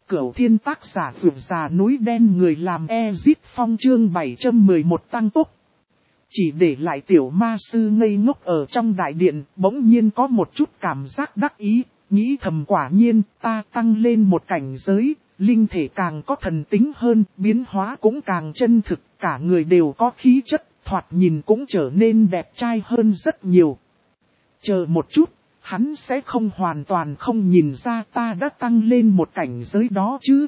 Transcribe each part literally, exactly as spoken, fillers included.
Cửu Thiên tác giả vượt già núi đen người làm Ezit Phong chương bảy trăm mười một tăng tốc. Chỉ để lại tiểu ma sư ngây ngốc ở trong đại điện, bỗng nhiên có một chút cảm giác đắc ý, nghĩ thầm quả nhiên ta tăng lên một cảnh giới, linh thể càng có thần tính hơn, biến hóa cũng càng chân thực, cả người đều có khí chất, thoạt nhìn cũng trở nên đẹp trai hơn rất nhiều. Chờ một chút, hắn sẽ không hoàn toàn không nhìn ra ta đã tăng lên một cảnh giới đó chứ.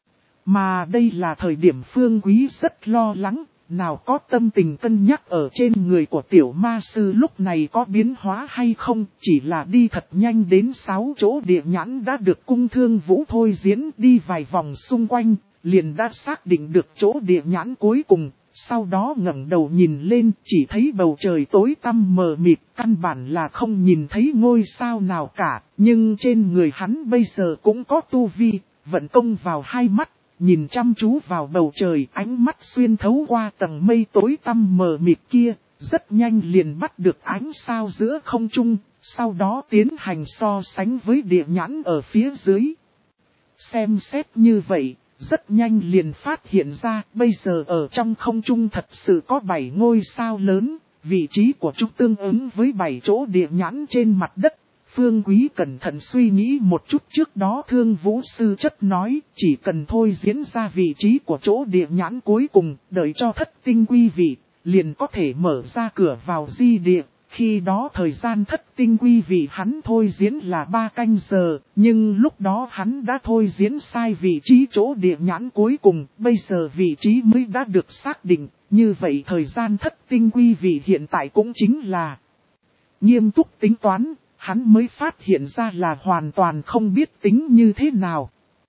Mà đây là thời điểm Phương Quý rất lo lắng, nào có tâm tình cân nhắc ở trên người của tiểu ma sư lúc này có biến hóa hay không, chỉ là đi thật nhanh đến sáu chỗ địa nhãn đã được cung thương vũ thôi diễn, đi vài vòng xung quanh, liền đã xác định được chỗ địa nhãn cuối cùng. Sau đó ngẩng đầu nhìn lên, chỉ thấy bầu trời tối tăm mờ mịt, căn bản là không nhìn thấy ngôi sao nào cả, nhưng trên người hắn bây giờ cũng có tu vi, vận công vào hai mắt, nhìn chăm chú vào bầu trời, ánh mắt xuyên thấu qua tầng mây tối tăm mờ mịt kia, rất nhanh liền bắt được ánh sao giữa không trung, sau đó tiến hành so sánh với địa nhãn ở phía dưới. Xem xét như vậy, rất nhanh liền phát hiện ra bây giờ ở trong không trung thật sự có bảy ngôi sao lớn, vị trí của chúng tương ứng với bảy chỗ địa nhãn trên mặt đất. Phương Quý cẩn thận suy nghĩ một chút, trước đó Thương Vũ Sư chất nói, chỉ cần thôi diễn ra vị trí của chỗ địa nhãn cuối cùng, đợi cho thất tinh quy vị, liền có thể mở ra cửa vào di địa. Khi đó thời gian thất tinh quy vị hắn thôi diễn là ba canh giờ, nhưng lúc đó hắn đã thôi diễn sai vị trí chỗ địa nhãn cuối cùng, bây giờ vị trí mới đã được xác định, như vậy thời gian thất tinh quy vị hiện tại cũng chính là nghiêm túc tính toán, hắn mới phát hiện ra là hoàn toàn không biết tính như thế nào.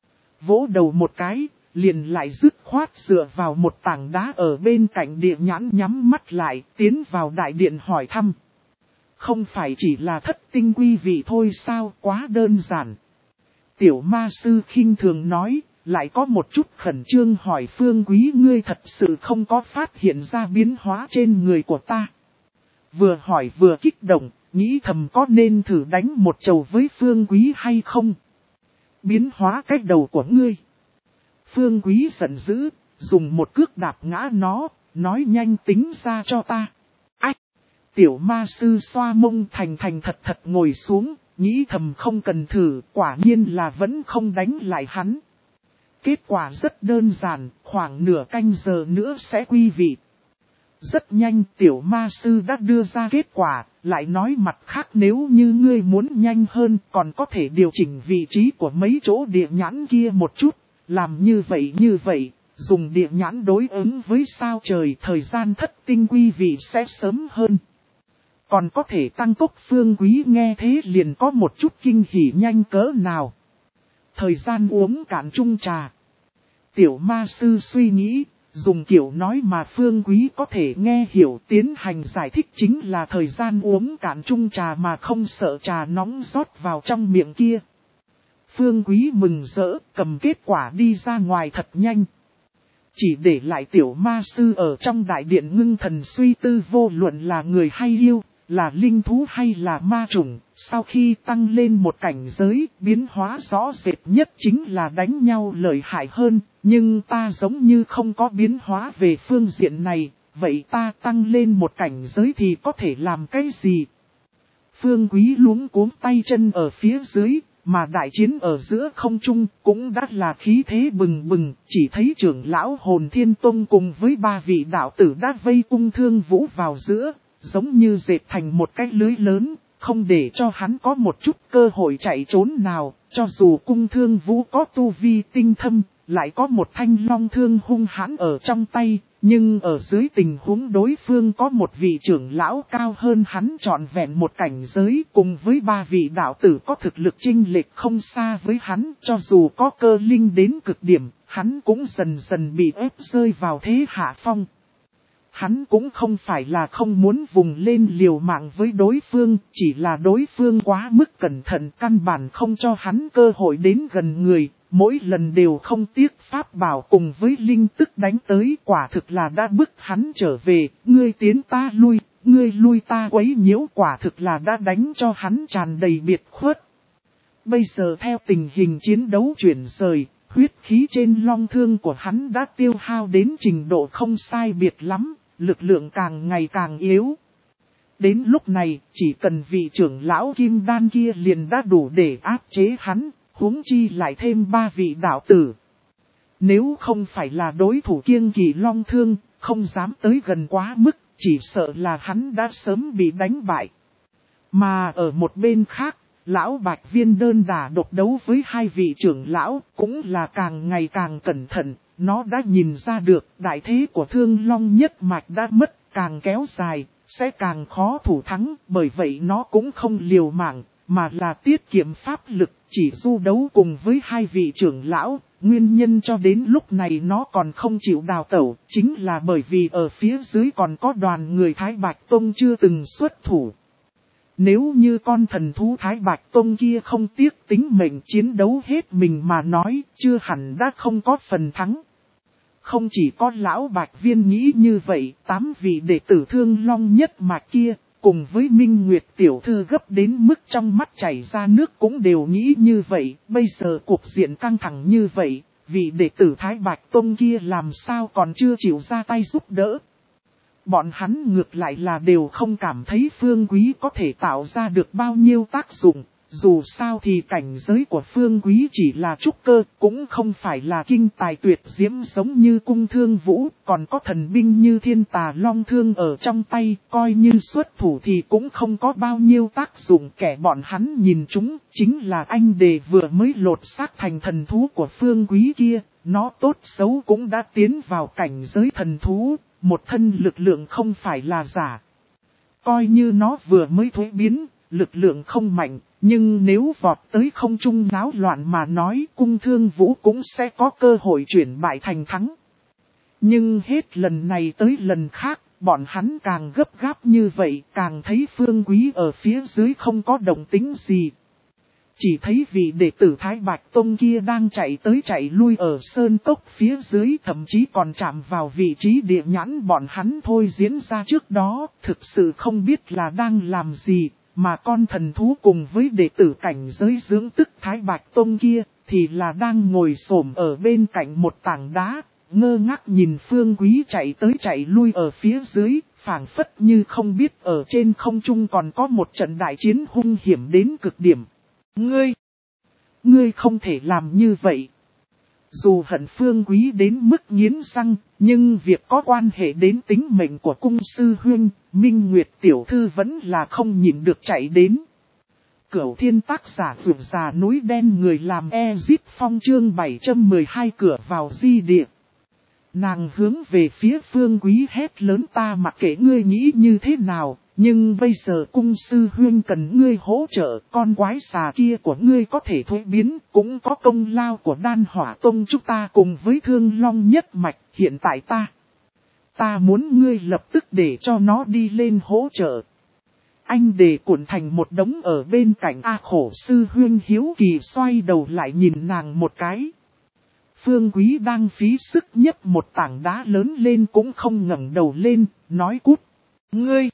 Vỗ đầu một cái, liền lại dứt khoát dựa vào một tảng đá ở bên cạnh địa nhãn, nhắm mắt lại, tiến vào đại điện hỏi thăm. Không phải chỉ là thất tinh quy vị thôi sao, quá đơn giản. Tiểu ma sư khinh thường nói, lại có một chút khẩn trương hỏi Phương Quý, ngươi thật sự không có phát hiện ra biến hóa trên người của ta. Vừa hỏi vừa kích động, nghĩ thầm có nên thử đánh một chầu với Phương Quý hay không. Biến hóa cái đầu của ngươi. Phương Quý giận dữ, dùng một cước đạp ngã nó, nói nhanh tính ra cho ta. Ách! Tiểu ma sư xoa mông thành thành thật thật ngồi xuống, nghĩ thầm không cần thử, quả nhiên là vẫn không đánh lại hắn. Kết quả rất đơn giản, khoảng nửa canh giờ nữa sẽ quy vị. Rất nhanh tiểu ma sư đã đưa ra kết quả, lại nói mặt khác nếu như ngươi muốn nhanh hơn còn có thể điều chỉnh vị trí của mấy chỗ địa nhãn kia một chút. Làm như vậy như vậy, dùng địa nhãn đối ứng với sao trời, thời gian thất tinh quy vị sẽ sớm hơn. Còn có thể tăng tốc. Phương Quý nghe thế liền có một chút kinh hỉ, nhanh cỡ nào. Thời gian uống cạn chung trà. Tiểu ma sư suy nghĩ, dùng kiểu nói mà Phương Quý có thể nghe hiểu, tiến hành giải thích chính là thời gian uống cạn chung trà mà không sợ trà nóng rót vào trong miệng kia. Phương Quý mừng rỡ, cầm kết quả đi ra ngoài thật nhanh. Chỉ để lại tiểu ma sư ở trong đại điện ngưng thần suy tư, vô luận là người hay yêu, là linh thú hay là ma chủng, sau khi tăng lên một cảnh giới, biến hóa rõ rệt nhất chính là đánh nhau lợi hại hơn, nhưng ta giống như không có biến hóa về phương diện này, vậy ta tăng lên một cảnh giới thì có thể làm cái gì? Phương Quý luống cuống tay chân ở phía dưới, mà đại chiến ở giữa không trung cũng đã là khí thế bừng bừng, chỉ thấy trưởng lão Hồn Thiên Tông cùng với ba vị đạo tử đã vây cung Thương Vũ vào giữa, giống như dệt thành một cái lưới lớn, không để cho hắn có một chút cơ hội chạy trốn nào. Cho dù cung Thương Vũ có tu vi tinh thâm, lại có một thanh long thương hung hãn ở trong tay, nhưng ở dưới tình huống đối phương có một vị trưởng lão cao hơn hắn trọn vẹn một cảnh giới, cùng với ba vị đạo tử có thực lực chênh lệch không xa với hắn, cho dù có cơ linh đến cực điểm, hắn cũng dần dần bị ép rơi vào thế hạ phong. Hắn cũng không phải là không muốn vùng lên liều mạng với đối phương, chỉ là đối phương quá mức cẩn thận, căn bản không cho hắn cơ hội đến gần người, mỗi lần đều không tiếc pháp bảo cùng với linh tức đánh tới, quả thực là đã bức hắn trở về, ngươi tiến ta lui, ngươi lui ta quấy nhiễu, quả thực là đã đánh cho hắn tràn đầy biệt khuất. Bây giờ theo tình hình chiến đấu chuyển rời, huyết khí trên long thương của hắn đã tiêu hao đến trình độ không sai biệt lắm, lực lượng càng ngày càng yếu. Đến lúc này, chỉ cần vị trưởng lão kim đan kia liền đã đủ để áp chế hắn, huống chi lại thêm ba vị đạo tử. Nếu không phải là đối thủ kiêng kỵ long thương, không dám tới gần quá mức, chỉ sợ là hắn đã sớm bị đánh bại. Mà ở một bên khác, lão Bạch Viên đơn đả độc đấu với hai vị trưởng lão, cũng là càng ngày càng cẩn thận, nó đã nhìn ra được đại thế của Thương Long nhất mạch đã mất, càng kéo dài, sẽ càng khó thủ thắng, bởi vậy nó cũng không liều mạng, mà là tiết kiệm pháp lực, chỉ du đấu cùng với hai vị trưởng lão. Nguyên nhân cho đến lúc này nó còn không chịu đào tẩu, chính là bởi vì ở phía dưới còn có đoàn người Thái Bạch Tông chưa từng xuất thủ. Nếu như con thần thú Thái Bạch Tông kia không tiếc tính mệnh chiến đấu hết mình mà nói, chưa hẳn đã không có phần thắng. Không chỉ có lão Bạch Viên nghĩ như vậy, tám vị đệ tử Thương Long nhất mạch kia, cùng với Minh Nguyệt tiểu thư gấp đến mức trong mắt chảy ra nước cũng đều nghĩ như vậy. Bây giờ cuộc diện căng thẳng như vậy, vị đệ tử Thái Bạch Tông kia làm sao còn chưa chịu ra tay giúp đỡ. Bọn hắn ngược lại là đều không cảm thấy Phương Quý có thể tạo ra được bao nhiêu tác dụng. Dù sao thì cảnh giới của Phương Quý chỉ là trúc cơ, cũng không phải là kinh tài tuyệt diễm giống như Cung Thương Vũ, còn có thần binh như Thiên Tà Long Thương ở trong tay, coi như xuất thủ thì cũng không có bao nhiêu tác dụng. Kẻ bọn hắn nhìn chúng, chính là anh đề vừa mới lột xác thành thần thú của Phương Quý kia, nó tốt xấu cũng đã tiến vào cảnh giới thần thú, một thân lực lượng không phải là giả. Coi như nó vừa mới thuế biến, lực lượng không mạnh, nhưng nếu vọt tới không trung náo loạn mà nói, Cung Thương Vũ cũng sẽ có cơ hội chuyển bại thành thắng. Nhưng hết lần này tới lần khác, bọn hắn càng gấp gáp như vậy, càng thấy Phương Quý ở phía dưới không có động tĩnh gì. Chỉ thấy vị đệ tử Thái Bạch Tông kia đang chạy tới chạy lui ở sơn cốc phía dưới, thậm chí còn chạm vào vị trí địa nhãn bọn hắn thôi diễn ra trước đó, thực sự không biết là đang làm gì. Mà con thần thú cùng với đệ tử cảnh giới dưỡng tức Thái Bạch Tông kia, thì là đang ngồi xổm ở bên cạnh một tảng đá, ngơ ngác nhìn Phương Quý chạy tới chạy lui ở phía dưới, phảng phất như không biết ở trên không trung còn có một trận đại chiến hung hiểm đến cực điểm. Ngươi! Ngươi không thể làm như vậy! Dù hận Phương Quý đến mức nghiến răng, nhưng việc có quan hệ đến tính mệnh của cung sư huynh, Minh Nguyệt tiểu thư vẫn là không nhịn được chạy đến. Cửu thiên tác giả vượt già núi đen người làm Ezit Phong chương bảy trăm mười hai cửa vào di địa. Nàng hướng về phía Phương Quý hét lớn, ta mặc kệ ngươi nghĩ như thế nào, nhưng bây giờ cung sư huynh cần ngươi hỗ trợ, con quái xà kia của ngươi có thể thuế biến, cũng có công lao của Đan Hỏa Tông chúng ta cùng với Thương Long nhất mạch, hiện tại ta. Ta muốn ngươi lập tức để cho nó đi lên hỗ trợ. Anh để cuộn thành một đống ở bên cạnh A Khổ sư huynh hiếu kỳ xoay đầu lại nhìn nàng một cái. Phương Quý đang phí sức nhấc một tảng đá lớn lên cũng không ngẩng đầu lên, nói cút. Ngươi!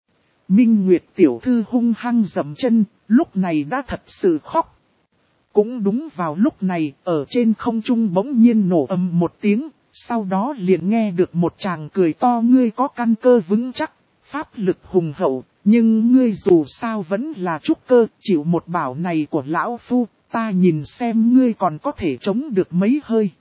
Minh Nguyệt tiểu thư hung hăng dậm chân, lúc này đã thật sự khóc. Cũng đúng vào lúc này, ở trên không trung bỗng nhiên nổ ầm một tiếng, sau đó liền nghe được một chàng cười to, ngươi có căn cơ vững chắc, pháp lực hùng hậu, nhưng ngươi dù sao vẫn là trúc cơ, chịu một bảo này của lão phu, ta nhìn xem ngươi còn có thể chống được mấy hơi.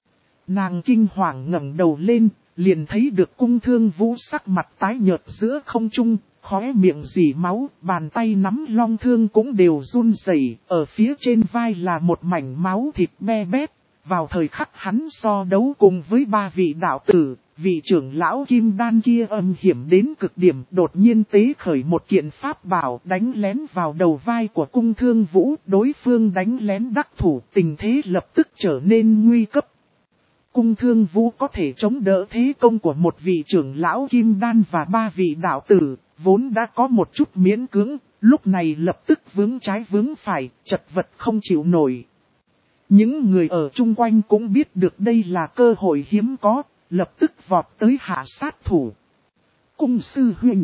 Nàng kinh hoàng ngẩng đầu lên, liền thấy được Cung Thương Vũ sắc mặt tái nhợt giữa không trung, khóe miệng rỉ máu, bàn tay nắm long thương cũng đều run rẩy, ở phía trên vai là một mảnh máu thịt be bét. Vào thời khắc hắn so đấu cùng với ba vị đạo tử, vị trưởng lão kim đan kia âm hiểm đến cực điểm, đột nhiên tế khởi một kiện pháp bảo đánh lén vào đầu vai của Cung Thương Vũ, đối phương đánh lén đắc thủ, tình thế lập tức trở nên nguy cấp. Cung Thương Vũ có thể chống đỡ thế công của một vị trưởng lão kim đan và ba vị đạo tử, vốn đã có một chút miễn cưỡng, lúc này lập tức vướng trái vướng phải, chật vật không chịu nổi. Những người ở chung quanh cũng biết được đây là cơ hội hiếm có, lập tức vọt tới hạ sát thủ. Cung sư huynh.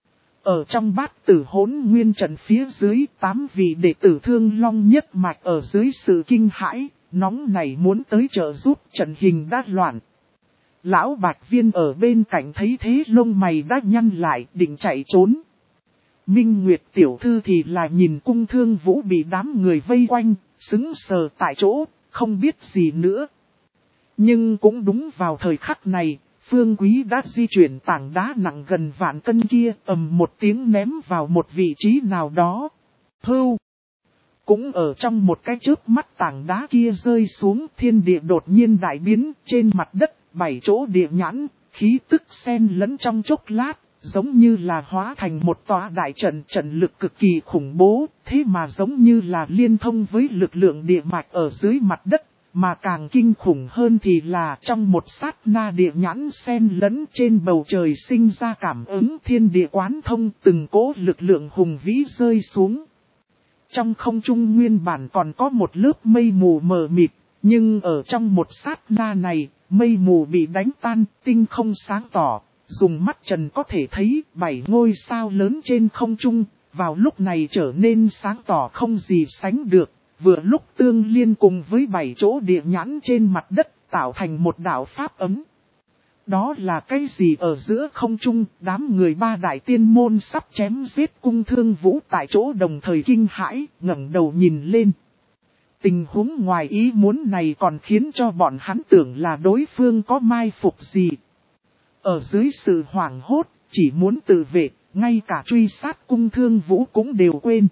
Ở trong bát tử hỗn nguyên trận phía dưới, tám vị đệ tử Thương Long nhất mạch ở dưới sự kinh hãi, nóng này muốn tới trợ giúp, trận hình đã loạn. Lão Bạch Viên ở bên cạnh thấy thế lông mày đã nhăn lại, định chạy trốn. Minh Nguyệt tiểu thư thì là nhìn Cung Thương Vũ bị đám người vây quanh, sững sờ tại chỗ, không biết gì nữa. Nhưng cũng đúng vào thời khắc này, Phương Quý đã di chuyển tảng đá nặng gần vạn cân kia, ầm một tiếng ném vào một vị trí nào đó. Hưu! Cũng ở trong một cái chớp mắt tảng đá kia rơi xuống, thiên địa đột nhiên đại biến, trên mặt đất, bảy chỗ địa nhãn, khí tức xen lẫn trong chốc lát, giống như là hóa thành một tòa đại trận, trận lực cực kỳ khủng bố, thế mà giống như là liên thông với lực lượng địa mạch ở dưới mặt đất. Mà càng kinh khủng hơn thì là trong một sát na địa nhãn xen lẫn trên bầu trời sinh ra cảm ứng thiên địa quán thông, từng cỗ lực lượng hùng vĩ rơi xuống. Trong không trung nguyên bản còn có một lớp mây mù mờ mịt, nhưng ở trong một sát na này, mây mù bị đánh tan, tinh không sáng tỏ, dùng mắt trần có thể thấy bảy ngôi sao lớn trên không trung, vào lúc này trở nên sáng tỏ không gì sánh được. Vừa lúc tương liên cùng với bảy chỗ địa nhãn trên mặt đất tạo thành một đạo pháp ấm. Đó là cái gì ở giữa không trung, đám người ba đại tiên môn sắp chém giết Cung Thương Vũ tại chỗ đồng thời kinh hãi, ngẩng đầu nhìn lên. Tình huống ngoài ý muốn này còn khiến cho bọn hắn tưởng là đối phương có mai phục gì. Ở dưới sự hoảng hốt, chỉ muốn tự vệ, ngay cả truy sát Cung Thương Vũ cũng đều quên.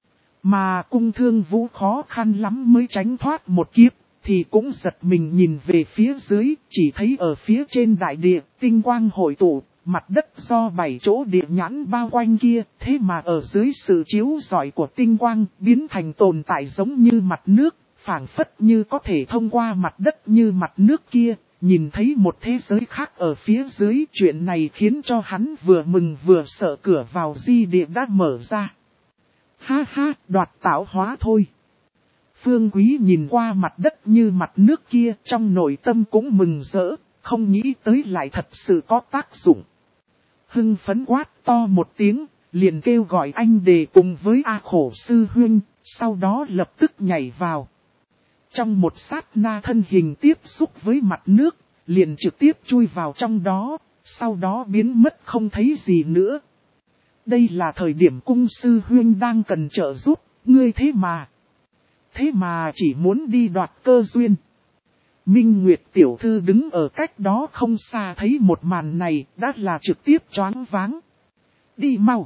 Mà Cung Thương Vũ khó khăn lắm mới tránh thoát một kiếp, thì cũng giật mình nhìn về phía dưới, chỉ thấy ở phía trên đại địa, tinh quang hội tụ, mặt đất do bảy chỗ địa nhãn bao quanh kia, thế mà ở dưới sự chiếu rọi của tinh quang, biến thành tồn tại giống như mặt nước, phảng phất như có thể thông qua mặt đất như mặt nước kia, nhìn thấy một thế giới khác ở phía dưới. Chuyện này khiến cho hắn vừa mừng vừa sợ, cửa vào di địa đã mở ra. Ha ha, đoạt tạo hóa thôi. Phương Quý nhìn qua mặt đất như mặt nước kia, trong nội tâm cũng mừng rỡ, không nghĩ tới lại thật sự có tác dụng. Hưng phấn quát to một tiếng, liền kêu gọi anh Đề cùng với A Khổ sư huynh, sau đó lập tức nhảy vào. Trong một sát na thân hình tiếp xúc với mặt nước, liền trực tiếp chui vào trong đó, sau đó biến mất không thấy gì nữa. Đây là thời điểm Cung sư huynh đang cần trợ giúp, ngươi thế mà. Thế mà chỉ muốn đi đoạt cơ duyên. Minh Nguyệt tiểu thư đứng ở cách đó không xa thấy một màn này, đã là trực tiếp choáng váng. Đi mau.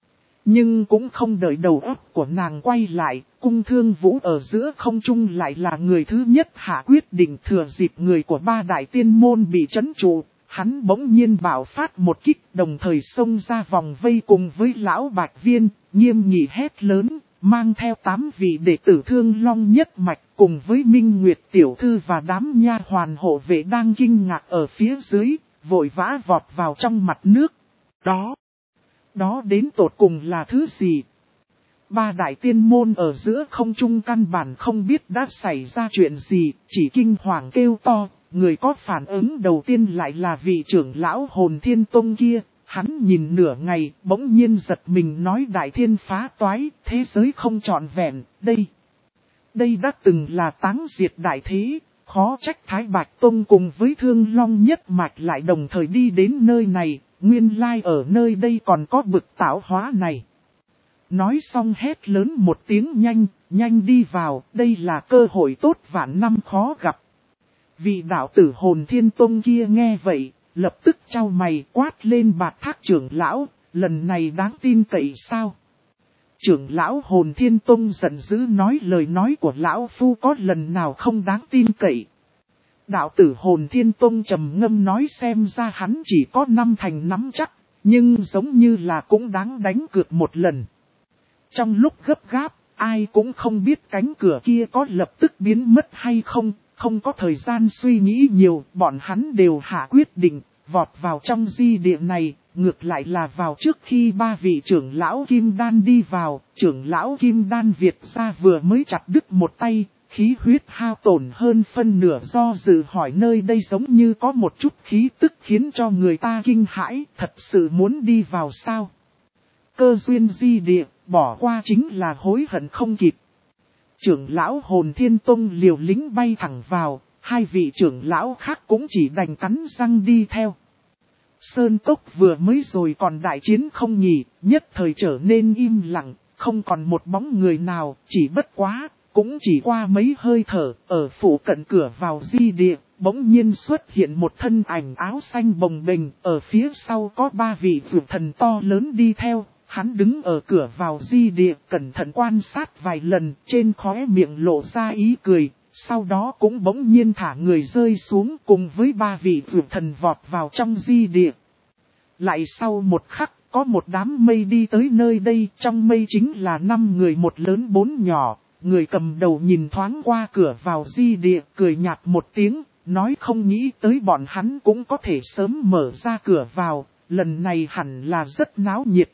Nhưng cũng không đợi đầu óc của nàng quay lại, Cung Thương Vũ ở giữa không trung lại là người thứ nhất hạ quyết định. Thừa dịp người của ba đại tiên môn bị trấn trụ, hắn bỗng nhiên bạo phát một kích, đồng thời xông ra vòng vây cùng với lão Bạch Viên, nghiêm nghị hét lớn, mang theo tám vị đệ tử Thương Long nhất mạch cùng với Minh Nguyệt tiểu thư và đám nha hoàn hộ vệ đang kinh ngạc ở phía dưới, vội vã vọt vào trong mặt nước. Đó, đó đến tột cùng là thứ gì? Ba đại tiên môn ở giữa không trung căn bản không biết đã xảy ra chuyện gì, chỉ kinh hoàng kêu to. Người có phản ứng đầu tiên lại là vị trưởng lão Hồn Thiên Tông kia. Hắn nhìn nửa ngày, bỗng nhiên giật mình nói đại thiên phá toái, thế giới không trọn vẹn, đây. Đây đã từng là táng diệt đại thế, khó trách Thái Bạch Tông cùng với Thương Long nhất mạch lại đồng thời đi đến nơi này, nguyên lai ở nơi đây còn có bực tạo hóa này. Nói xong hét lớn một tiếng nhanh, nhanh đi vào, đây là cơ hội tốt vạn năm khó gặp. Vị đạo tử Hồn Thiên Tông kia nghe vậy, lập tức trao mày quát lên Bạt Thác trưởng lão, lần này đáng tin cậy sao? Trưởng lão Hồn Thiên Tông giận dữ nói lời nói của lão phu có lần nào không đáng tin cậy. Đạo tử Hồn Thiên Tông trầm ngâm nói xem ra hắn chỉ có năm thành nắm chắc, nhưng giống như là cũng đáng đánh cược một lần. Trong lúc gấp gáp, ai cũng không biết cánh cửa kia có lập tức biến mất hay không. Không có thời gian suy nghĩ nhiều, bọn hắn đều hạ quyết định, vọt vào trong di địa này, ngược lại là vào trước khi ba vị trưởng lão Kim Đan đi vào, trưởng lão Kim Đan Việt ra vừa mới chặt đứt một tay, khí huyết hao tổn hơn phân nửa do dự hỏi nơi đây giống như có một chút khí tức khiến cho người ta kinh hãi, thật sự muốn đi vào sao? Cơ duyên di địa, bỏ qua chính là hối hận không kịp. trưởng lão Hồn Thiên Tông liều lĩnh bay thẳng vào, hai vị trưởng lão khác cũng chỉ đành cắn răng đi theo. Sơn cốc vừa mới rồi còn đại chiến không nhỉ, nhất thời trở nên im lặng, không còn một bóng người nào, chỉ bất quá, cũng chỉ qua mấy hơi thở, ở phủ cận cửa vào di địa, bỗng nhiên xuất hiện một thân ảnh áo xanh bồng bềnh, ở phía sau có ba vị vượt thần to lớn đi theo, hắn đứng ở cửa vào di địa, cẩn thận quan sát vài lần, trên khóe miệng lộ ra ý cười, sau đó cũng bỗng nhiên thả người rơi xuống cùng với ba vị vượt thần vọt vào trong di địa. Lại sau một khắc, có một đám mây đi tới nơi đây, trong mây chính là năm người một lớn bốn nhỏ, người cầm đầu nhìn thoáng qua cửa vào di địa, cười nhạt một tiếng, nói không nghĩ tới bọn hắn cũng có thể sớm mở ra cửa vào, lần này hẳn là rất náo nhiệt.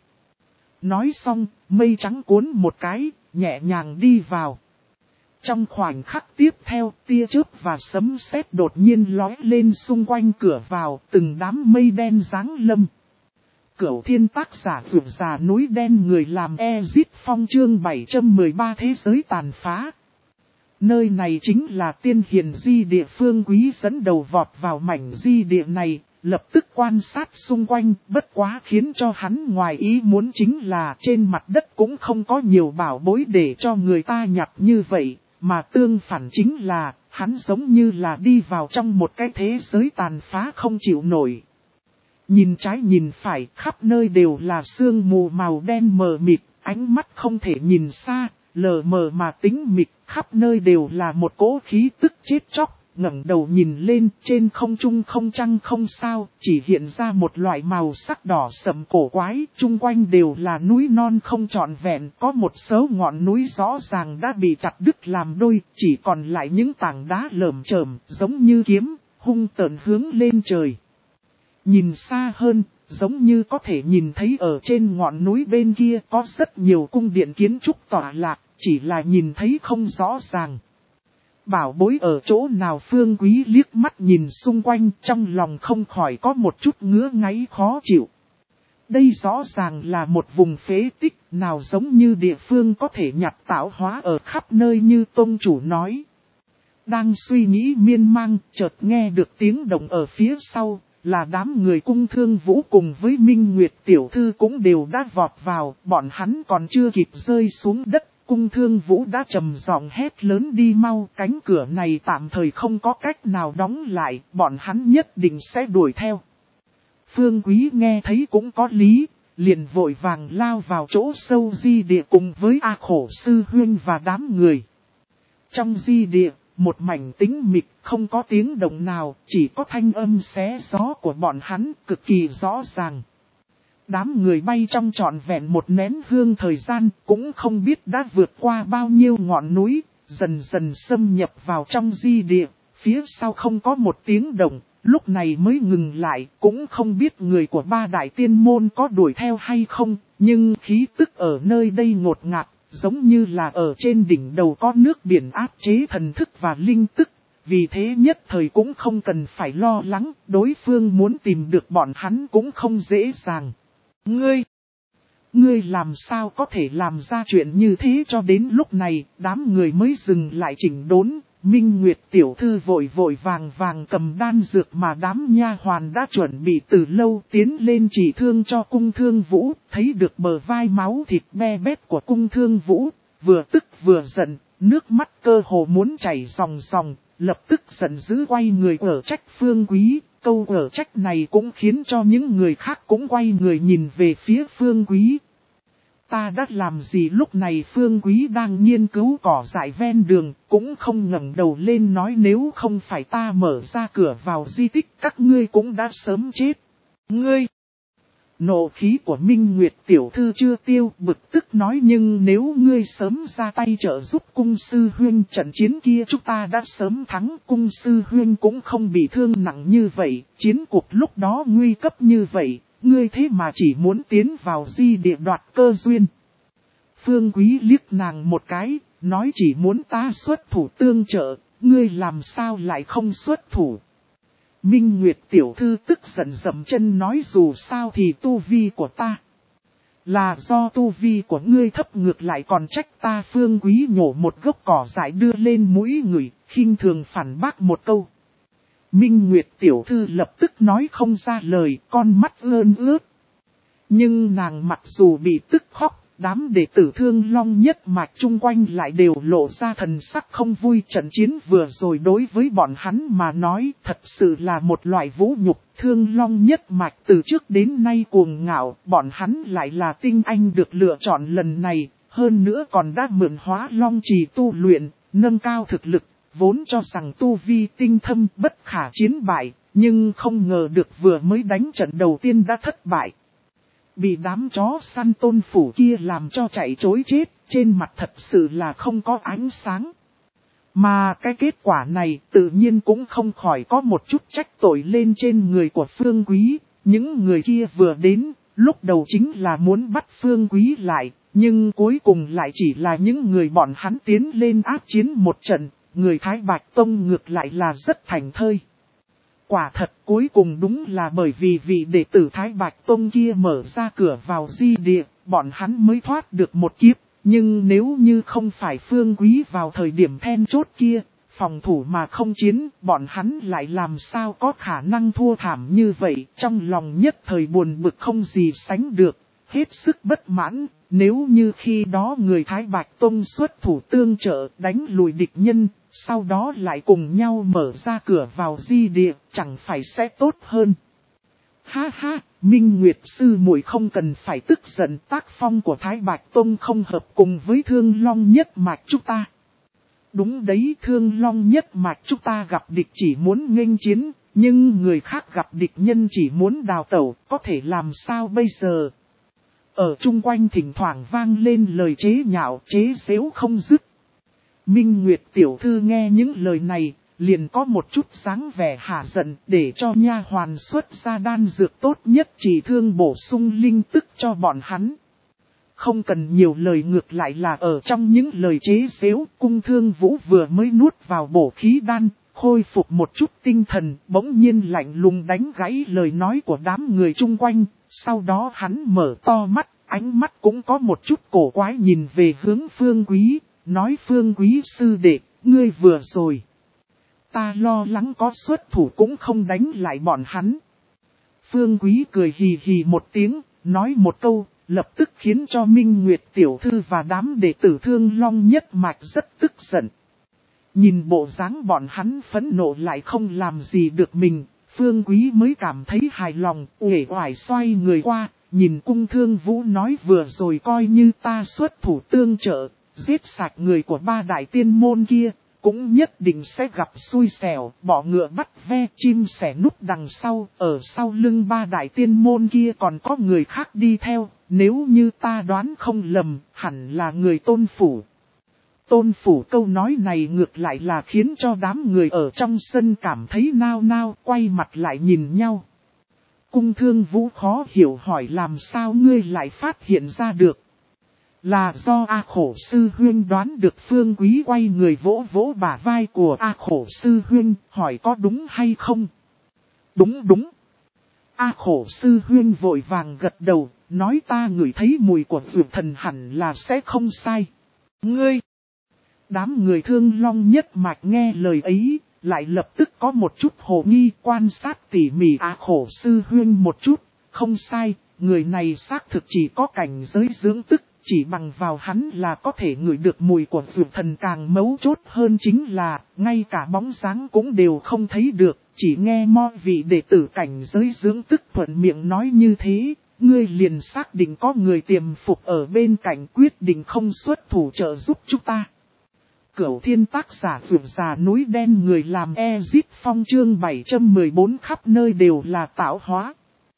Nói xong, mây trắng cuốn một cái, nhẹ nhàng đi vào. Trong khoảnh khắc tiếp theo, tia chớp và sấm sét đột nhiên lóe lên xung quanh cửa vào, từng đám mây đen giáng lâm. Cửu Thiên tác giả vượt già núi đen người làm Ezit Phong chương bảy trăm mười ba thế giới tàn phá. Nơi này chính là tiên hiền di địa. Phương Quý dẫn đầu vọt vào mảnh di địa này, lập tức quan sát xung quanh, bất quá khiến cho hắn ngoài ý muốn chính là trên mặt đất cũng không có nhiều bảo bối để cho người ta nhặt như vậy, mà tương phản chính là, hắn giống như là đi vào trong một cái thế giới tàn phá không chịu nổi. Nhìn trái nhìn phải, khắp nơi đều là sương mù màu đen mờ mịt, ánh mắt không thể nhìn xa, lờ mờ mà tính mịt, khắp nơi đều là một cỗ khí tức chết chóc, ngẩng đầu nhìn lên, trên không trung không trăng không sao, chỉ hiện ra một loại màu sắc đỏ sẫm cổ quái, chung quanh đều là núi non không trọn vẹn, có một số ngọn núi rõ ràng đã bị chặt đứt làm đôi, chỉ còn lại những tảng đá lởm chởm, giống như kiếm, hung tợn hướng lên trời. Nhìn xa hơn, giống như có thể nhìn thấy ở trên ngọn núi bên kia có rất nhiều cung điện kiến trúc tọa lạc, chỉ là nhìn thấy không rõ ràng. Bảo bối ở chỗ nào? Phương Quý liếc mắt nhìn xung quanh, trong lòng không khỏi có một chút ngứa ngáy khó chịu. Đây rõ ràng là một vùng phế tích, nào giống như địa phương có thể nhặt tạo hóa ở khắp nơi như tông chủ nói. Đang suy nghĩ miên man, chợt nghe được tiếng động ở phía sau. Là đám người Cung Thương Vũ cùng với Minh Nguyệt tiểu thư cũng đều đã vọt vào, bọn hắn còn chưa kịp rơi xuống đất, Cung Thương Vũ đã trầm giọng hét lớn đi mau, cánh cửa này tạm thời không có cách nào đóng lại, bọn hắn nhất định sẽ đuổi theo. Phương Quý nghe thấy cũng có lý, liền vội vàng lao vào chỗ sâu di địa cùng với A Khổ Sư Huyên và đám người. Trong di địa, một mảnh tĩnh mịch, không có tiếng động nào, chỉ có thanh âm xé gió của bọn hắn, cực kỳ rõ ràng. Đám người bay trong trọn vẹn một nén hương thời gian, cũng không biết đã vượt qua bao nhiêu ngọn núi, dần dần xâm nhập vào trong di địa, phía sau không có một tiếng động, lúc này mới ngừng lại, cũng không biết người của ba đại tiên môn có đuổi theo hay không, nhưng khí tức ở nơi đây ngột ngạt. Giống như là ở trên đỉnh đầu có nước biển áp chế thần thức và linh tức, vì thế nhất thời cũng không cần phải lo lắng, đối phương muốn tìm được bọn hắn cũng không dễ dàng. Ngươi, ngươi làm sao có thể làm ra chuyện như thế? Cho đến lúc này, đám người mới dừng lại chỉnh đốn, Minh Nguyệt tiểu thư vội vội vàng vàng cầm đan dược mà đám nha hoàn đã chuẩn bị từ lâu tiến lên chỉ thương cho Cung Thương Vũ, thấy được bờ vai máu thịt be bét của Cung Thương Vũ, vừa tức vừa giận, nước mắt cơ hồ muốn chảy ròng ròng, lập tức giận dữ quay người ở trách Phương Quý, câu ở trách này cũng khiến cho những người khác cũng quay người nhìn về phía Phương Quý. Ta đã làm gì? Lúc này Phương Quý đang nghiên cứu cỏ dại ven đường, cũng không ngẩng đầu lên nói nếu không phải ta mở ra cửa vào di tích các ngươi cũng đã sớm chết. Ngươi! Nộ khí của Minh Nguyệt tiểu thư chưa tiêu, bực tức nói nhưng nếu ngươi sớm ra tay trợ giúp Cung Sư Huyên trận chiến kia chúng ta đã sớm thắng. Cung Sư Huyên cũng không bị thương nặng như vậy, chiến cuộc lúc đó nguy cấp như vậy. Ngươi thế mà chỉ muốn tiến vào di địa đoạt cơ duyên. Phương Quý liếc nàng một cái, nói chỉ muốn ta xuất thủ tương trợ, ngươi làm sao lại không xuất thủ. Minh Nguyệt tiểu thư tức giận dậm chân nói dù sao thì tu vi của ta Là do tu vi của ngươi thấp ngược lại còn trách ta. Phương Quý nhổ một gốc cỏ dại đưa lên mũi người, khinh thường phản bác một câu. Minh Nguyệt tiểu thư lập tức nói không ra lời, con mắt ươn ướt. Nhưng nàng mặc dù bị tức khóc, đám đệ tử Thương Long nhất mạch chung quanh lại đều lộ ra thần sắc không vui. Trận chiến vừa rồi đối với bọn hắn mà nói thật sự là một loại vũ nhục. Thương Long nhất mạch từ trước đến nay cuồng ngạo, bọn hắn lại là tinh anh được lựa chọn lần này, hơn nữa còn đã mượn Hóa Long Trì tu luyện, nâng cao thực lực, vốn cho rằng tu vi tinh thâm bất khả chiến bại, nhưng không ngờ được vừa mới đánh trận đầu tiên đã thất bại. Bị đám chó săn Tôn phủ kia làm cho chạy trối chết, trên mặt thật sự là không có ánh sáng. Mà cái kết quả này tự nhiên cũng không khỏi có một chút trách tội lên trên người của Phương Quý. Những người kia vừa đến, lúc đầu chính là muốn bắt Phương Quý lại, nhưng cuối cùng lại chỉ là những người bọn hắn tiến lên áp chiến một trận, người Thái Bạch Tông ngược lại là rất thành thơi. Quả thật cuối cùng đúng là bởi vì vị đệ tử Thái Bạch Tông kia mở ra cửa vào di địa, bọn hắn mới thoát được một kiếp. Nhưng nếu như không phải Phương Quý vào thời điểm then chốt kia, phòng thủ mà không chiến, bọn hắn lại làm sao có khả năng thua thảm như vậy. Trong lòng nhất thời buồn bực không gì sánh được, hết sức bất mãn. Nếu như khi đó người Thái Bạch Tông xuất thủ tương trợ đánh lùi địch nhân, sau đó lại cùng nhau mở ra cửa vào di địa, chẳng phải sẽ tốt hơn. Ha ha, Minh Nguyệt sư muội không cần phải tức giận, tác phong của Thái Bạch Tông không hợp cùng với Thương Long nhất mạch chúng ta. Đúng đấy, Thương Long nhất mạch chúng ta gặp địch chỉ muốn nghênh chiến, nhưng người khác gặp địch nhân chỉ muốn đào tẩu, có thể làm sao bây giờ? Ở chung quanh thỉnh thoảng vang lên lời chế nhạo, chế giễu không dứt. Minh Nguyệt tiểu thư nghe những lời này, liền có một chút sáng vẻ hả giận, để cho nha hoàn xuất ra đan dược tốt nhất chỉ thương bổ sung linh tức cho bọn hắn. Không cần nhiều lời, ngược lại là ở trong những lời chế giễu, Cung Thương Vũ vừa mới nuốt vào bổ khí đan, khôi phục một chút tinh thần, bỗng nhiên lạnh lùng đánh gãy lời nói của đám người chung quanh, sau đó hắn mở to mắt, ánh mắt cũng có một chút cổ quái nhìn về hướng Phương Quý, nói: Phương Quý sư đệ, ngươi vừa rồi. Ta lo lắng có xuất thủ cũng không đánh lại bọn hắn. Phương Quý cười hì hì một tiếng, nói một câu, lập tức khiến cho Minh Nguyệt tiểu thư và đám đệ tử Thương Long nhất mạch rất tức giận. Nhìn bộ dáng bọn hắn phẫn nộ lại không làm gì được mình, Phương Quý mới cảm thấy hài lòng, uể oải xoay người qua, nhìn Cung Thương Vũ nói: vừa rồi coi như ta xuất thủ tương trợ, giết sạch người của ba đại tiên môn kia, cũng nhất định sẽ gặp xui xẻo, bỏ ngựa bắt ve, chim sẻ núp đằng sau, ở sau lưng ba đại tiên môn kia còn có người khác đi theo, nếu như ta đoán không lầm, hẳn là người Tôn phủ. Tôn phủ câu nói này ngược lại là khiến cho đám người ở trong sân cảm thấy nao nao, quay mặt lại nhìn nhau. Cung Thương Vũ khó hiểu hỏi: làm sao ngươi lại phát hiện ra được? Là do A Khổ Sư Huynh đoán được. Phương Quý quay người vỗ vỗ bả vai của A Khổ Sư Huynh, hỏi: có đúng hay không? Đúng đúng. A Khổ Sư Huynh vội vàng gật đầu, nói: ta ngửi thấy mùi của dược thần hẳn là sẽ không sai. Ngươi! Đám người Thương Long nhất mạch nghe lời ấy, lại lập tức có một chút hồ nghi, quan sát tỉ mỉ A Khổ Sư Huynh một chút. Không sai, người này xác thực chỉ có cảnh giới dưỡng tức, chỉ bằng vào hắn là có thể ngửi được mùi của dược thần. Càng mấu chốt hơn chính là, ngay cả bóng dáng cũng đều không thấy được, chỉ nghe mo vị đệ tử cảnh giới dưỡng tức thuận miệng nói như thế, ngươi liền xác định có người tiềm phục ở bên cạnh, quyết định không xuất thủ trợ giúp chúng ta. Cửu Thiên tác giả vượt già núi đen, người làm Ezit Phong chương bảy trăm mười bốn khắp nơi đều là tạo hóa.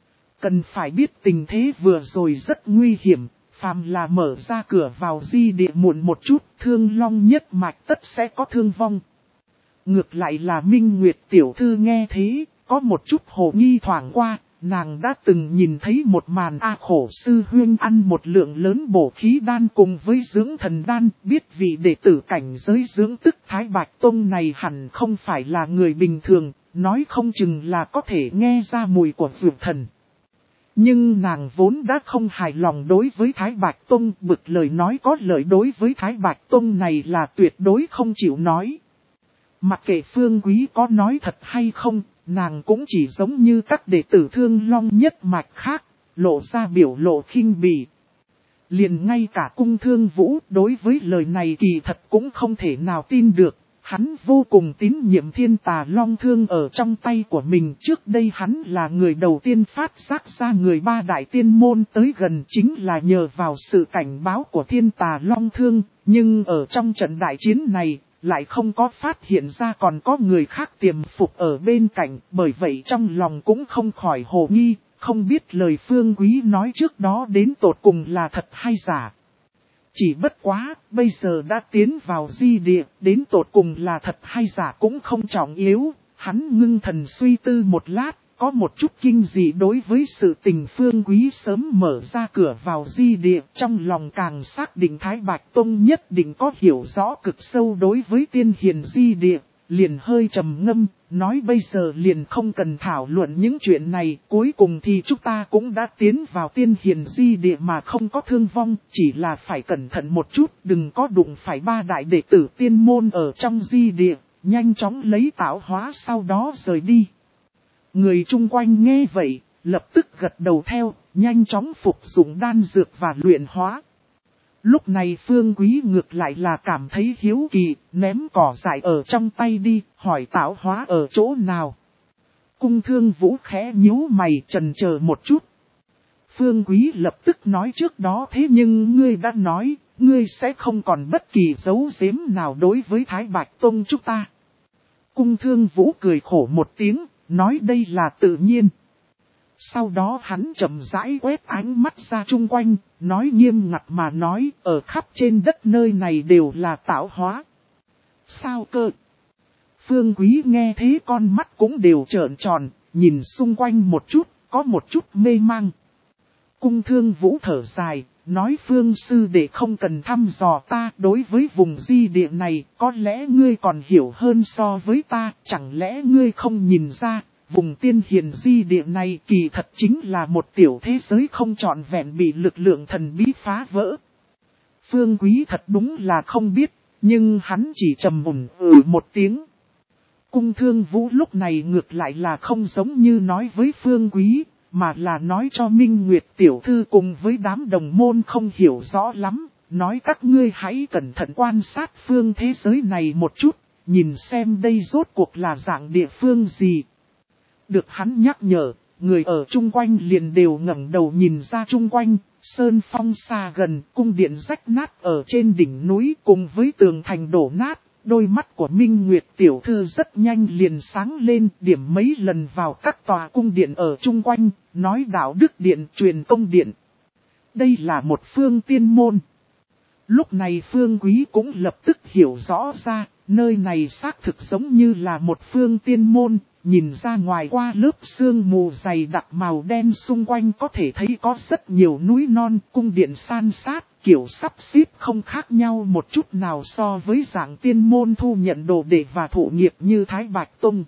Cần phải biết tình thế vừa rồi rất nguy hiểm, phàm là mở ra cửa vào di địa muộn một chút, Thương Long nhất mạch tất sẽ có thương vong. Ngược lại là Minh Nguyệt tiểu thư nghe thế, có một chút hồ nghi thoảng qua, nàng đã từng nhìn thấy một màn A Khổ Sư Huynh ăn một lượng lớn bổ khí đan cùng với dưỡng thần đan, biết vị đệ tử cảnh giới dưỡng tức Thái Bạch Tông này hẳn không phải là người bình thường, nói không chừng là có thể nghe ra mùi của dược thần. Nhưng nàng vốn đã không hài lòng đối với Thái Bạch Tông, bực lời nói có lợi đối với Thái Bạch Tông này là tuyệt đối không chịu nói. Mặc kệ Phương Quý có nói thật hay không, nàng cũng chỉ giống như các đệ tử Thương Long nhất mạch khác, lộ ra biểu lộ khinh bỉ. Liền ngay cả Cung Thương Vũ đối với lời này kỳ thật cũng không thể nào tin được. Hắn vô cùng tín nhiệm Thiên Tà Long Thương ở trong tay của mình. Trước đây hắn là người đầu tiên phát giác ra người ba đại tiên môn tới gần chính là nhờ vào sự cảnh báo của Thiên Tà Long Thương. Nhưng ở trong trận đại chiến này, lại không có phát hiện ra còn có người khác tiềm phục ở bên cạnh. Bởi vậy trong lòng cũng không khỏi hồ nghi, không biết lời Phương Quý nói trước đó đến tột cùng là thật hay giả. Chỉ bất quá, bây giờ đã tiến vào di địa, đến tột cùng là thật hay giả cũng không trọng yếu. Hắn ngưng thần suy tư một lát, có một chút kinh dị đối với sự tình Phương Quý sớm mở ra cửa vào di địa. Trong lòng càng xác định Thái Bạch Tông nhất định có hiểu rõ cực sâu đối với tiên hiền di địa. Liền hơi trầm ngâm, nói bây giờ liền không cần thảo luận những chuyện này, cuối cùng thì chúng ta cũng đã tiến vào tiên hiền di địa mà không có thương vong, chỉ là phải cẩn thận một chút, đừng có đụng phải ba đại đệ tử tiên môn ở trong di địa, nhanh chóng lấy tạo hóa sau đó rời đi. Người chung quanh nghe vậy, lập tức gật đầu theo, nhanh chóng phục dụng đan dược và luyện hóa. Lúc này Phương Quý ngược lại là cảm thấy hiếu kỳ, ném cỏ dại ở trong tay đi, hỏi tạo hóa ở chỗ nào. Cung Thương Vũ khẽ nhíu mày chần chờ một chút. Phương Quý lập tức nói trước đó thế nhưng ngươi đã nói, ngươi sẽ không còn bất kỳ dấu giếm nào đối với Thái Bạch Tông chúng ta. Cung Thương Vũ cười khổ một tiếng, nói đây là tự nhiên. Sau đó hắn chậm rãi quét ánh mắt ra chung quanh, nói nghiêm ngặt mà nói, ở khắp trên đất nơi này đều là tạo hóa. Sao cơ? Phương Quý nghe thế con mắt cũng đều trợn tròn, nhìn xung quanh một chút, có một chút mê mang. Cung Thương Vũ thở dài, nói Phương sư đệ không cần thăm dò ta, đối với vùng di địa này, có lẽ ngươi còn hiểu hơn so với ta, chẳng lẽ ngươi không nhìn ra. Vùng tiên hiền di địa này kỳ thật chính là một tiểu thế giới không trọn vẹn bị lực lượng thần bí phá vỡ. Phương Quý thật đúng là không biết, nhưng hắn chỉ trầm mùn ừ một tiếng. Cung Thương Vũ lúc này ngược lại là không giống như nói với Phương Quý, mà là nói cho Minh Nguyệt tiểu thư cùng với đám đồng môn không hiểu rõ lắm, nói các ngươi hãy cẩn thận quan sát phương thế giới này một chút, nhìn xem đây rốt cuộc là dạng địa phương gì. Được hắn nhắc nhở, người ở chung quanh liền đều ngẩng đầu nhìn ra chung quanh, sơn phong xa gần, cung điện rách nát ở trên đỉnh núi cùng với tường thành đổ nát, đôi mắt của Minh Nguyệt tiểu thư rất nhanh liền sáng lên, điểm mấy lần vào các tòa cung điện ở chung quanh, nói đạo đức điện, truyền công điện. Đây là một phương tiên môn. Lúc này Phương Quý cũng lập tức hiểu rõ ra, nơi này xác thực giống như là một phương tiên môn. Nhìn ra ngoài qua lớp sương mù dày đặc màu đen xung quanh có thể thấy có rất nhiều núi non, cung điện san sát, kiểu sắp xếp không khác nhau một chút nào so với dạng tiên môn thu nhận đồ đệ và thụ nghiệp như Thái Bạch Tông.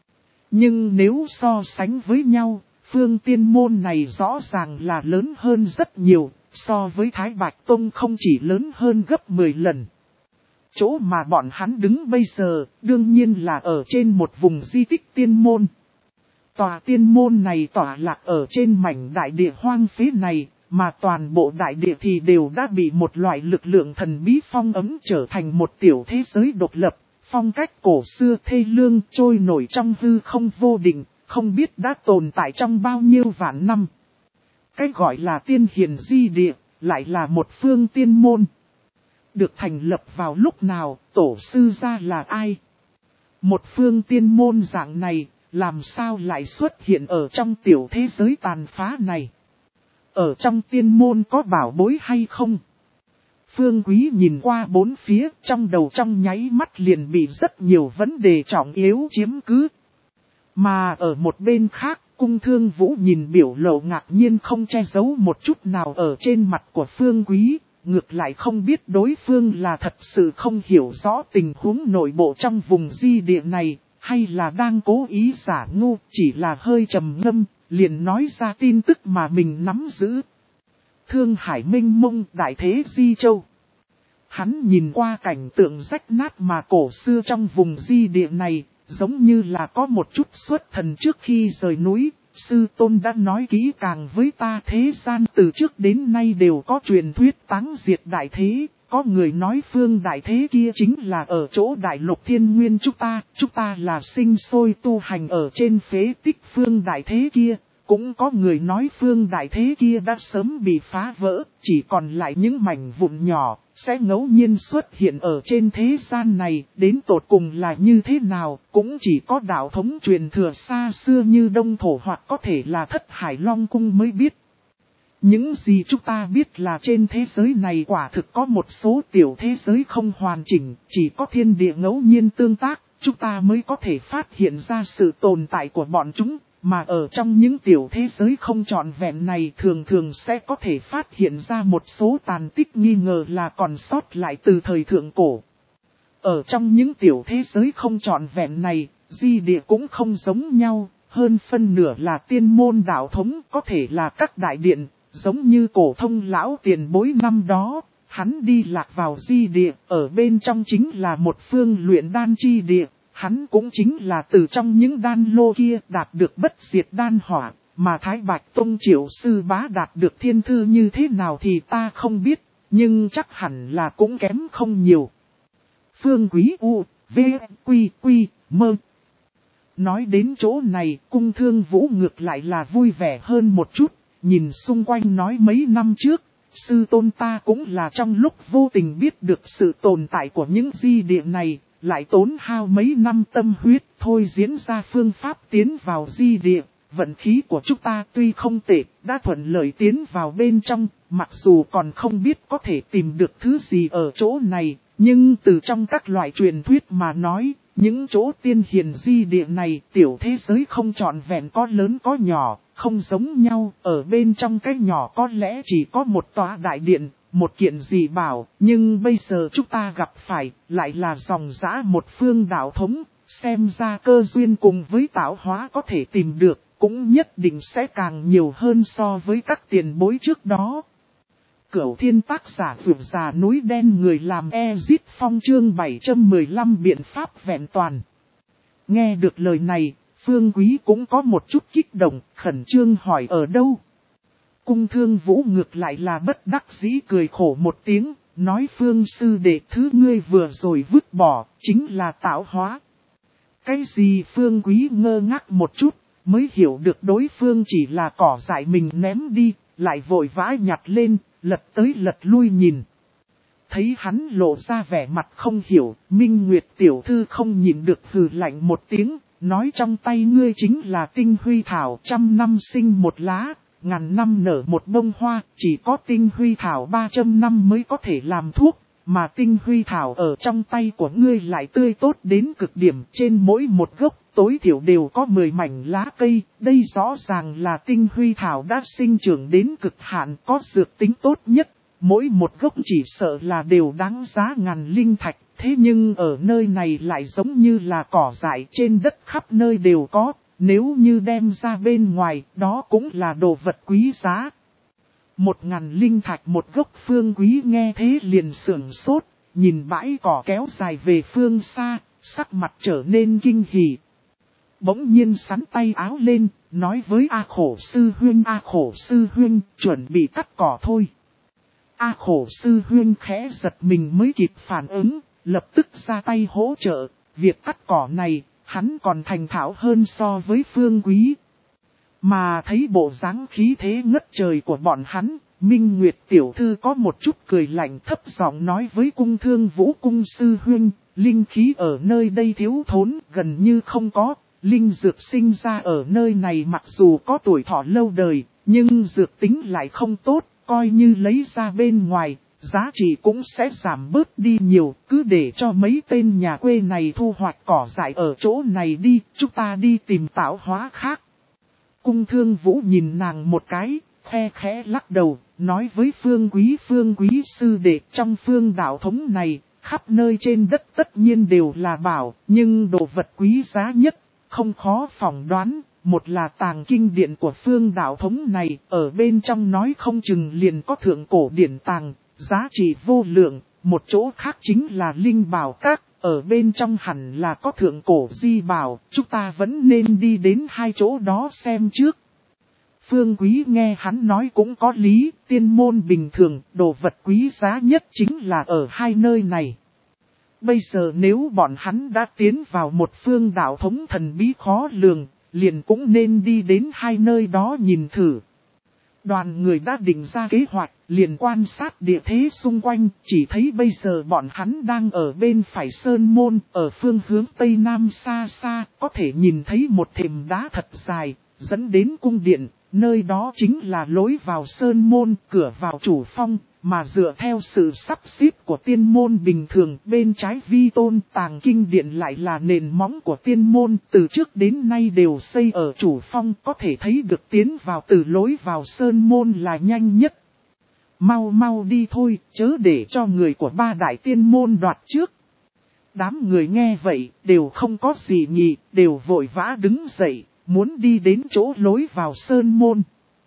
Nhưng nếu so sánh với nhau, phương tiên môn này rõ ràng là lớn hơn rất nhiều, so với Thái Bạch Tông không chỉ lớn hơn gấp mười lần. Chỗ mà bọn hắn đứng bây giờ, đương nhiên là ở trên một vùng di tích tiên môn. Tòa tiên môn này tỏa lạc ở trên mảnh đại địa hoang phế này, mà toàn bộ đại địa thì đều đã bị một loại lực lượng thần bí phong ấm trở thành một tiểu thế giới độc lập, phong cách cổ xưa thê lương trôi nổi trong hư không vô định, không biết đã tồn tại trong bao nhiêu vạn năm. Cái gọi là tiên hiền di địa, lại là một phương tiên môn. Được thành lập vào lúc nào, tổ sư ra là ai? Một phương tiên môn dạng này, làm sao lại xuất hiện ở trong tiểu thế giới tàn phá này? Ở trong tiên môn có bảo bối hay không? Phương Quý nhìn qua bốn phía, trong đầu trong nháy mắt liền bị rất nhiều vấn đề trọng yếu chiếm cứ. Mà ở một bên khác, Cung Thương Vũ nhìn biểu lộ ngạc nhiên không che giấu một chút nào ở trên mặt của Phương Quý. Ngược lại không biết đối phương là thật sự không hiểu rõ tình huống nội bộ trong vùng di địa này, hay là đang cố ý giả ngu, chỉ là hơi trầm ngâm, liền nói ra tin tức mà mình nắm giữ. Thương hải minh mông đại thế Di Châu. Hắn nhìn qua cảnh tượng rách nát mà cổ xưa trong vùng di địa này, giống như là có một chút xuất thần trước khi rời núi. Sư tôn đã nói kỹ càng với ta, thế gian từ trước đến nay đều có truyền thuyết táng diệt đại thế. Có người nói phương đại thế kia chính là ở chỗ đại lục thiên nguyên chúng ta, chúng ta là sinh sôi tu hành ở trên phế tích phương đại thế kia. Cũng có người nói phương đại thế kia đã sớm bị phá vỡ, chỉ còn lại những mảnh vụn nhỏ, sẽ ngẫu nhiên xuất hiện ở trên thế gian này, đến tột cùng là như thế nào, cũng chỉ có đạo thống truyền thừa xa xưa như Đông Thổ hoặc có thể là Thất Hải Long Cung mới biết. Những gì chúng ta biết là trên thế giới này quả thực có một số tiểu thế giới không hoàn chỉnh, chỉ có thiên địa ngẫu nhiên tương tác, chúng ta mới có thể phát hiện ra sự tồn tại của bọn chúng. Mà ở trong những tiểu thế giới không trọn vẹn này thường thường sẽ có thể phát hiện ra một số tàn tích nghi ngờ là còn sót lại từ thời thượng cổ. Ở trong những tiểu thế giới không trọn vẹn này, di địa cũng không giống nhau, hơn phân nửa là tiên môn đạo thống, có thể là các đại điện, giống như cổ thông lão tiền bối năm đó. Hắn đi lạc vào di địa, ở bên trong chính là một phương luyện đan chi địa. Hắn cũng chính là từ trong những đan lô kia đạt được bất diệt đan hỏa, mà Thái Bạch Tông Triệu Sư Bá đạt được thiên thư như thế nào thì ta không biết, nhưng chắc hẳn là cũng kém không nhiều. Phương Quý U, V, Quy, Quy, Mơ. Nói đến chỗ này, Cung Thương Vũ ngược lại là vui vẻ hơn một chút, nhìn xung quanh nói mấy năm trước. Sư tôn ta cũng là trong lúc vô tình biết được sự tồn tại của những di địa này, lại tốn hao mấy năm tâm huyết thôi diễn ra phương pháp tiến vào di địa. Vận khí của chúng ta tuy không tệ, đã thuận lợi tiến vào bên trong, mặc dù còn không biết có thể tìm được thứ gì ở chỗ này, nhưng từ trong các loại truyền thuyết mà nói, những chỗ tiên hiền di địa này tiểu thế giới không trọn vẹn, có lớn có nhỏ, không giống nhau, ở bên trong cái nhỏ có lẽ chỉ có một tòa đại điện, một kiện gì bảo, nhưng bây giờ chúng ta gặp phải lại là dòng dã một phương đạo thống, xem ra cơ duyên cùng với tạo hóa có thể tìm được, cũng nhất định sẽ càng nhiều hơn so với các tiền bối trước đó. Cửu Thiên tác giả vượt già núi đen người làm Ezit Phong chương bảy trăm mười lăm biện pháp vẹn toàn. Nghe được lời này, Phương Quý cũng có một chút kích động, khẩn trương hỏi ở đâu. Cung Thương Vũ ngược lại là bất đắc dĩ cười khổ một tiếng, nói Phương sư đệ thứ ngươi vừa rồi vứt bỏ, chính là tạo hóa. Cái gì? Phương Quý ngơ ngác một chút, mới hiểu được đối phương chỉ là cỏ dại mình ném đi, lại vội vã nhặt lên, lật tới lật lui nhìn. Thấy hắn lộ ra vẻ mặt không hiểu, Minh Nguyệt tiểu thư không nhịn được hừ lạnh một tiếng, nói trong tay ngươi chính là tinh huy thảo, trăm năm sinh một lá, ngàn năm nở một bông hoa, chỉ có tinh huy thảo ba trăm năm mới có thể làm thuốc, mà tinh huy thảo ở trong tay của ngươi lại tươi tốt đến cực điểm, trên mỗi một gốc tối thiểu đều có mười mảnh lá cây, đây rõ ràng là tinh huy thảo đã sinh trưởng đến cực hạn, có dược tính tốt nhất, mỗi một gốc chỉ sợ là đều đáng giá ngàn linh thạch, thế nhưng ở nơi này lại giống như là cỏ dại trên đất khắp nơi đều có, nếu như đem ra bên ngoài, đó cũng là đồ vật quý giá. Một ngàn linh thạch một gốc. Phương Quý nghe thế liền sưởng sốt, nhìn bãi cỏ kéo dài về phương xa, sắc mặt trở nên kinh hỉ. Bỗng nhiên sắn tay áo lên, nói với A Khổ sư huynh, A Khổ sư huynh, chuẩn bị cắt cỏ thôi. A Khổ sư huynh khẽ giật mình mới kịp phản ứng, lập tức ra tay hỗ trợ, việc cắt cỏ này, hắn còn thành thạo hơn so với Phương Quý. Mà thấy bộ dáng khí thế ngất trời của bọn hắn, Minh Nguyệt tiểu thư có một chút cười lạnh, thấp giọng nói với Cung Thương Vũ, cung sư huynh, linh khí ở nơi đây thiếu thốn, gần như không có, linh dược sinh ra ở nơi này mặc dù có tuổi thọ lâu đời, nhưng dược tính lại không tốt, coi như lấy ra bên ngoài, giá trị cũng sẽ giảm bớt đi nhiều, cứ để cho mấy tên nhà quê này thu hoạch cỏ dại ở chỗ này đi, chúng ta đi tìm tạo hóa khác. Cung Thương Vũ nhìn nàng một cái, khe khẽ lắc đầu, nói với Phương Quý, Phương Quý sư đệ, trong phương đạo thống này, khắp nơi trên đất tất nhiên đều là bảo, nhưng đồ vật quý giá nhất, không khó phỏng đoán, một là tàng kinh điện của phương đạo thống này, ở bên trong nói không chừng liền có thượng cổ điển tàng, giá trị vô lượng, một chỗ khác chính là linh bảo các, ở bên trong hẳn là có thượng cổ di bảo, chúng ta vẫn nên đi đến hai chỗ đó xem trước. Phương Quý nghe hắn nói cũng có lý, tiên môn bình thường, đồ vật quý giá nhất chính là ở hai nơi này. Bây giờ nếu bọn hắn đã tiến vào một phương đạo thống thần bí khó lường, liền cũng nên đi đến hai nơi đó nhìn thử. Đoàn người đã định ra kế hoạch, liền quan sát địa thế xung quanh, chỉ thấy bây giờ bọn hắn đang ở bên phải sơn môn, ở phương hướng tây nam xa xa, có thể nhìn thấy một thềm đá thật dài, dẫn đến cung điện, nơi đó chính là lối vào sơn môn, cửa vào chủ phong, mà dựa theo sự sắp xếp của tiên môn bình thường, bên trái vi tôn tàng kinh điện lại là nền móng của tiên môn, từ trước đến nay đều xây ở chủ phong, có thể thấy được tiến vào từ lối vào sơn môn là nhanh nhất. Mau mau đi thôi, chớ để cho người của ba đại tiên môn đoạt trước. Đám người nghe vậy, đều không có gì nhị, đều vội vã đứng dậy, muốn đi đến chỗ lối vào sơn môn.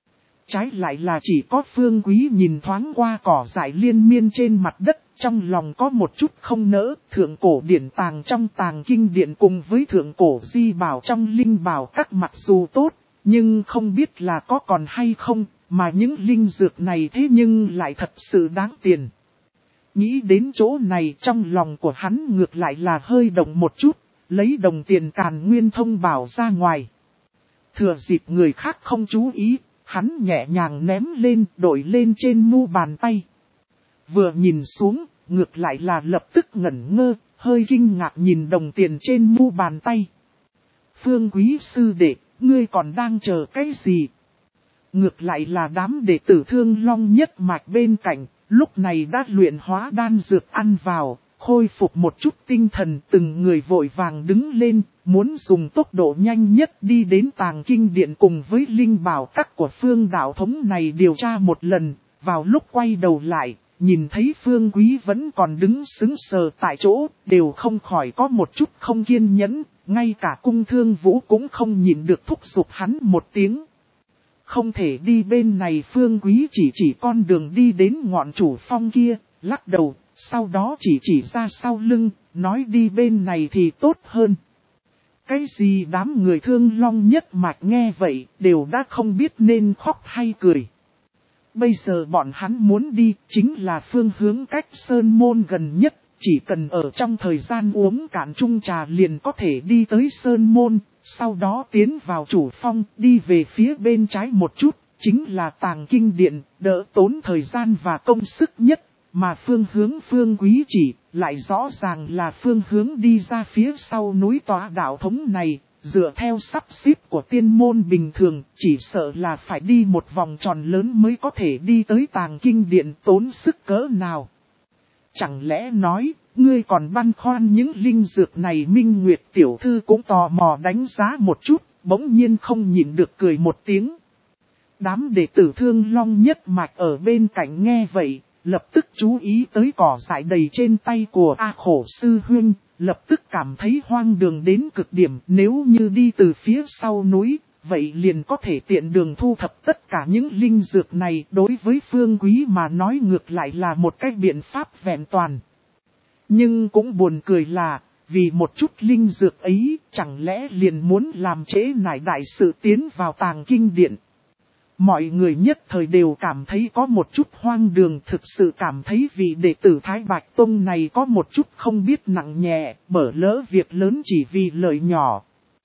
Trái lại là chỉ có Phương Quý nhìn thoáng qua cỏ dại liên miên trên mặt đất, trong lòng có một chút không nỡ, thượng cổ điển tàng trong tàng kinh điện cùng với thượng cổ di bảo trong linh bảo các mặc dù tốt, nhưng không biết là có còn hay không, mà những linh dược này thế nhưng lại thật sự đáng tiền. Nghĩ đến chỗ này trong lòng của hắn ngược lại là hơi động một chút, lấy đồng tiền càn nguyên thông bảo ra ngoài. Thừa dịp người khác không chú ý, hắn nhẹ nhàng ném lên, đổi lên trên mu bàn tay. Vừa nhìn xuống, ngược lại là lập tức ngẩn ngơ, hơi kinh ngạc nhìn đồng tiền trên mu bàn tay. Phương Quý sư đệ, ngươi còn đang chờ cái gì? Ngược lại là đám đệ tử Thương Long nhất mạch bên cạnh, lúc này đã luyện hóa đan dược ăn vào, khôi phục một chút tinh thần, từng người vội vàng đứng lên, muốn dùng tốc độ nhanh nhất đi đến tàng kinh điện cùng với linh bảo các của phương đạo thống này điều tra một lần. Vào lúc quay đầu lại, nhìn thấy Phương Quý vẫn còn đứng sững sờ tại chỗ, đều không khỏi có một chút không kiên nhẫn, ngay cả Cung Thương Vũ cũng không nhịn được thúc giục hắn một tiếng. Không thể đi bên này. Phương Quý chỉ chỉ con đường đi đến ngọn chủ phong kia, lắc đầu, sau đó chỉ chỉ ra sau lưng, nói đi bên này thì tốt hơn. Cái gì? Đám người Thương Long nhất mạch nghe vậy, đều đã không biết nên khóc hay cười. Bây giờ bọn hắn muốn đi, chính là phương hướng cách sơn môn gần nhất, chỉ cần ở trong thời gian uống cạn chung trà liền có thể đi tới sơn môn, sau đó tiến vào chủ phong, đi về phía bên trái một chút, chính là tàng kinh điện, đỡ tốn thời gian và công sức nhất. Mà phương hướng Phương Quý chỉ, lại rõ ràng là phương hướng đi ra phía sau núi tòa đạo thống này, dựa theo sắp xếp của tiên môn bình thường, chỉ sợ là phải đi một vòng tròn lớn mới có thể đi tới tàng kinh điện, tốn sức cỡ nào. Chẳng lẽ nói, ngươi còn băn khoăn những linh dược này? Minh Nguyệt tiểu thư cũng tò mò đánh giá một chút, bỗng nhiên không nhịn được cười một tiếng. Đám đệ tử Thương Long nhất mạch ở bên cạnh nghe vậy, lập tức chú ý tới cỏ dại đầy trên tay của A Khổ sư huynh, lập tức cảm thấy hoang đường đến cực điểm. Nếu như đi từ phía sau núi, vậy liền có thể tiện đường thu thập tất cả những linh dược này. Đối với Phương Quý mà nói ngược lại là một cách biện pháp vẹn toàn. Nhưng cũng buồn cười là, vì một chút linh dược ấy, chẳng lẽ liền muốn làm trễ nải đại sự tiến vào tàng kinh điện. Mọi người nhất thời đều cảm thấy có một chút hoang đường, thực sự cảm thấy vị đệ tử Thái Bạch Tông này có một chút không biết nặng nhẹ, bở lỡ việc lớn chỉ vì lợi nhỏ.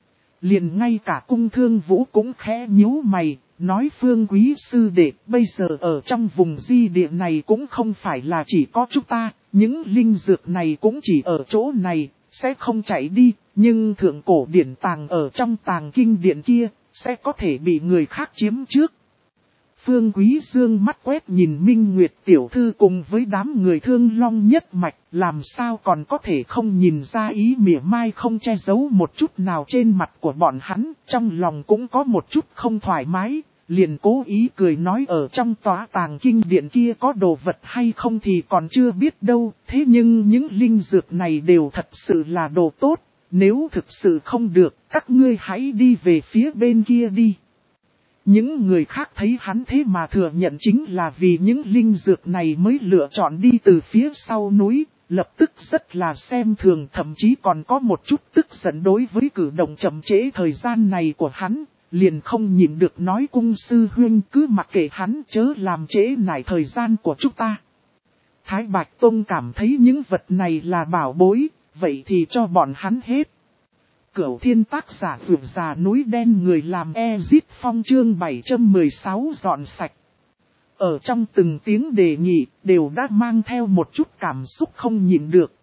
Liền ngay cả Cung Thương Vũ cũng khẽ nhíu mày, nói Phương Quý sư đệ, bây giờ ở trong vùng di địa này cũng không phải là chỉ có chúng ta, những linh dược này cũng chỉ ở chỗ này, sẽ không chạy đi, nhưng thượng cổ điển tàng ở trong tàng kinh điện kia, sẽ có thể bị người khác chiếm trước. Phương Quý dương mắt quét nhìn Minh Nguyệt tiểu thư cùng với đám người Thương Long nhất mạch, làm sao còn có thể không nhìn ra ý mỉa mai không che giấu một chút nào trên mặt của bọn hắn, trong lòng cũng có một chút không thoải mái, liền cố ý cười nói ở trong tòa tàng kinh điện kia có đồ vật hay không thì còn chưa biết đâu, thế nhưng những linh dược này đều thật sự là đồ tốt, nếu thực sự không được, các ngươi hãy đi về phía bên kia đi. Những người khác thấy hắn thế mà thừa nhận chính là vì những linh dược này mới lựa chọn đi từ phía sau núi, lập tức rất là xem thường, thậm chí còn có một chút tức giận đối với cử động chậm trễ thời gian này của hắn, liền không nhịn được nói cung sư huynh cứ mặc kệ hắn chớ làm trễ nải thời gian của chúng ta. Thái Bạch Tông cảm thấy những vật này là bảo bối, vậy thì cho bọn hắn hết. Cửu Thiên tác giả vượt già núi đen người làm Ezit Phong chương bảy trăm mười sáu dọn sạch. Ở trong từng tiếng đề nghị đều đã mang theo một chút cảm xúc không nhịn được.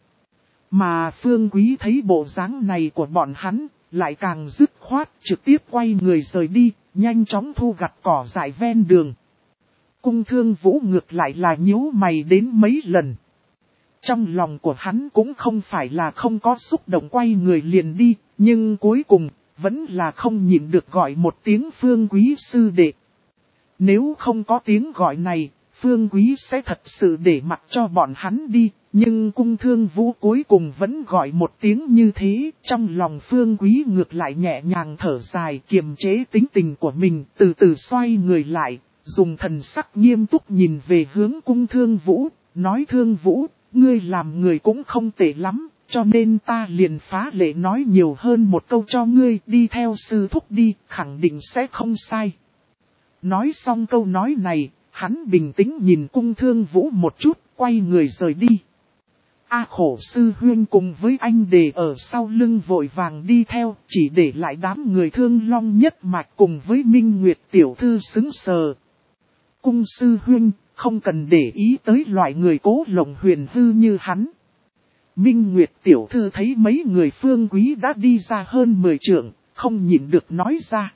Mà Phương Quý thấy bộ dáng này của bọn hắn, lại càng dứt khoát trực tiếp quay người rời đi, nhanh chóng thu gặt cỏ dại ven đường. Cung Thương Vũ ngược lại là nhíu mày đến mấy lần. Trong lòng của hắn cũng không phải là không có xúc động quay người liền đi, nhưng cuối cùng, vẫn là không nhịn được gọi một tiếng Phương Quý sư đệ. Nếu không có tiếng gọi này, Phương Quý sẽ thật sự để mặc cho bọn hắn đi, nhưng Cung Thương Vũ cuối cùng vẫn gọi một tiếng như thế, trong lòng Phương Quý ngược lại nhẹ nhàng thở dài kiềm chế tính tình của mình, từ từ xoay người lại, dùng thần sắc nghiêm túc nhìn về hướng Cung Thương Vũ, nói Thương Vũ, ngươi làm người cũng không tệ lắm, cho nên ta liền phá lệ nói nhiều hơn một câu cho ngươi, đi theo sư thúc đi, khẳng định sẽ không sai. Nói xong câu nói này, hắn bình tĩnh nhìn Cung Thương Vũ một chút, quay người rời đi. A Khổ sư huynh cùng với anh Đề ở sau lưng vội vàng đi theo, chỉ để lại đám người Thương Long nhất mạch cùng với Minh Nguyệt tiểu thư xứng sờ. Cung sư huynh, không cần để ý tới loại người cố lộng huyền hư như hắn. Minh Nguyệt tiểu thư thấy mấy người Phương Quý đã đi ra hơn mười trượng, không nhịn được nói ra.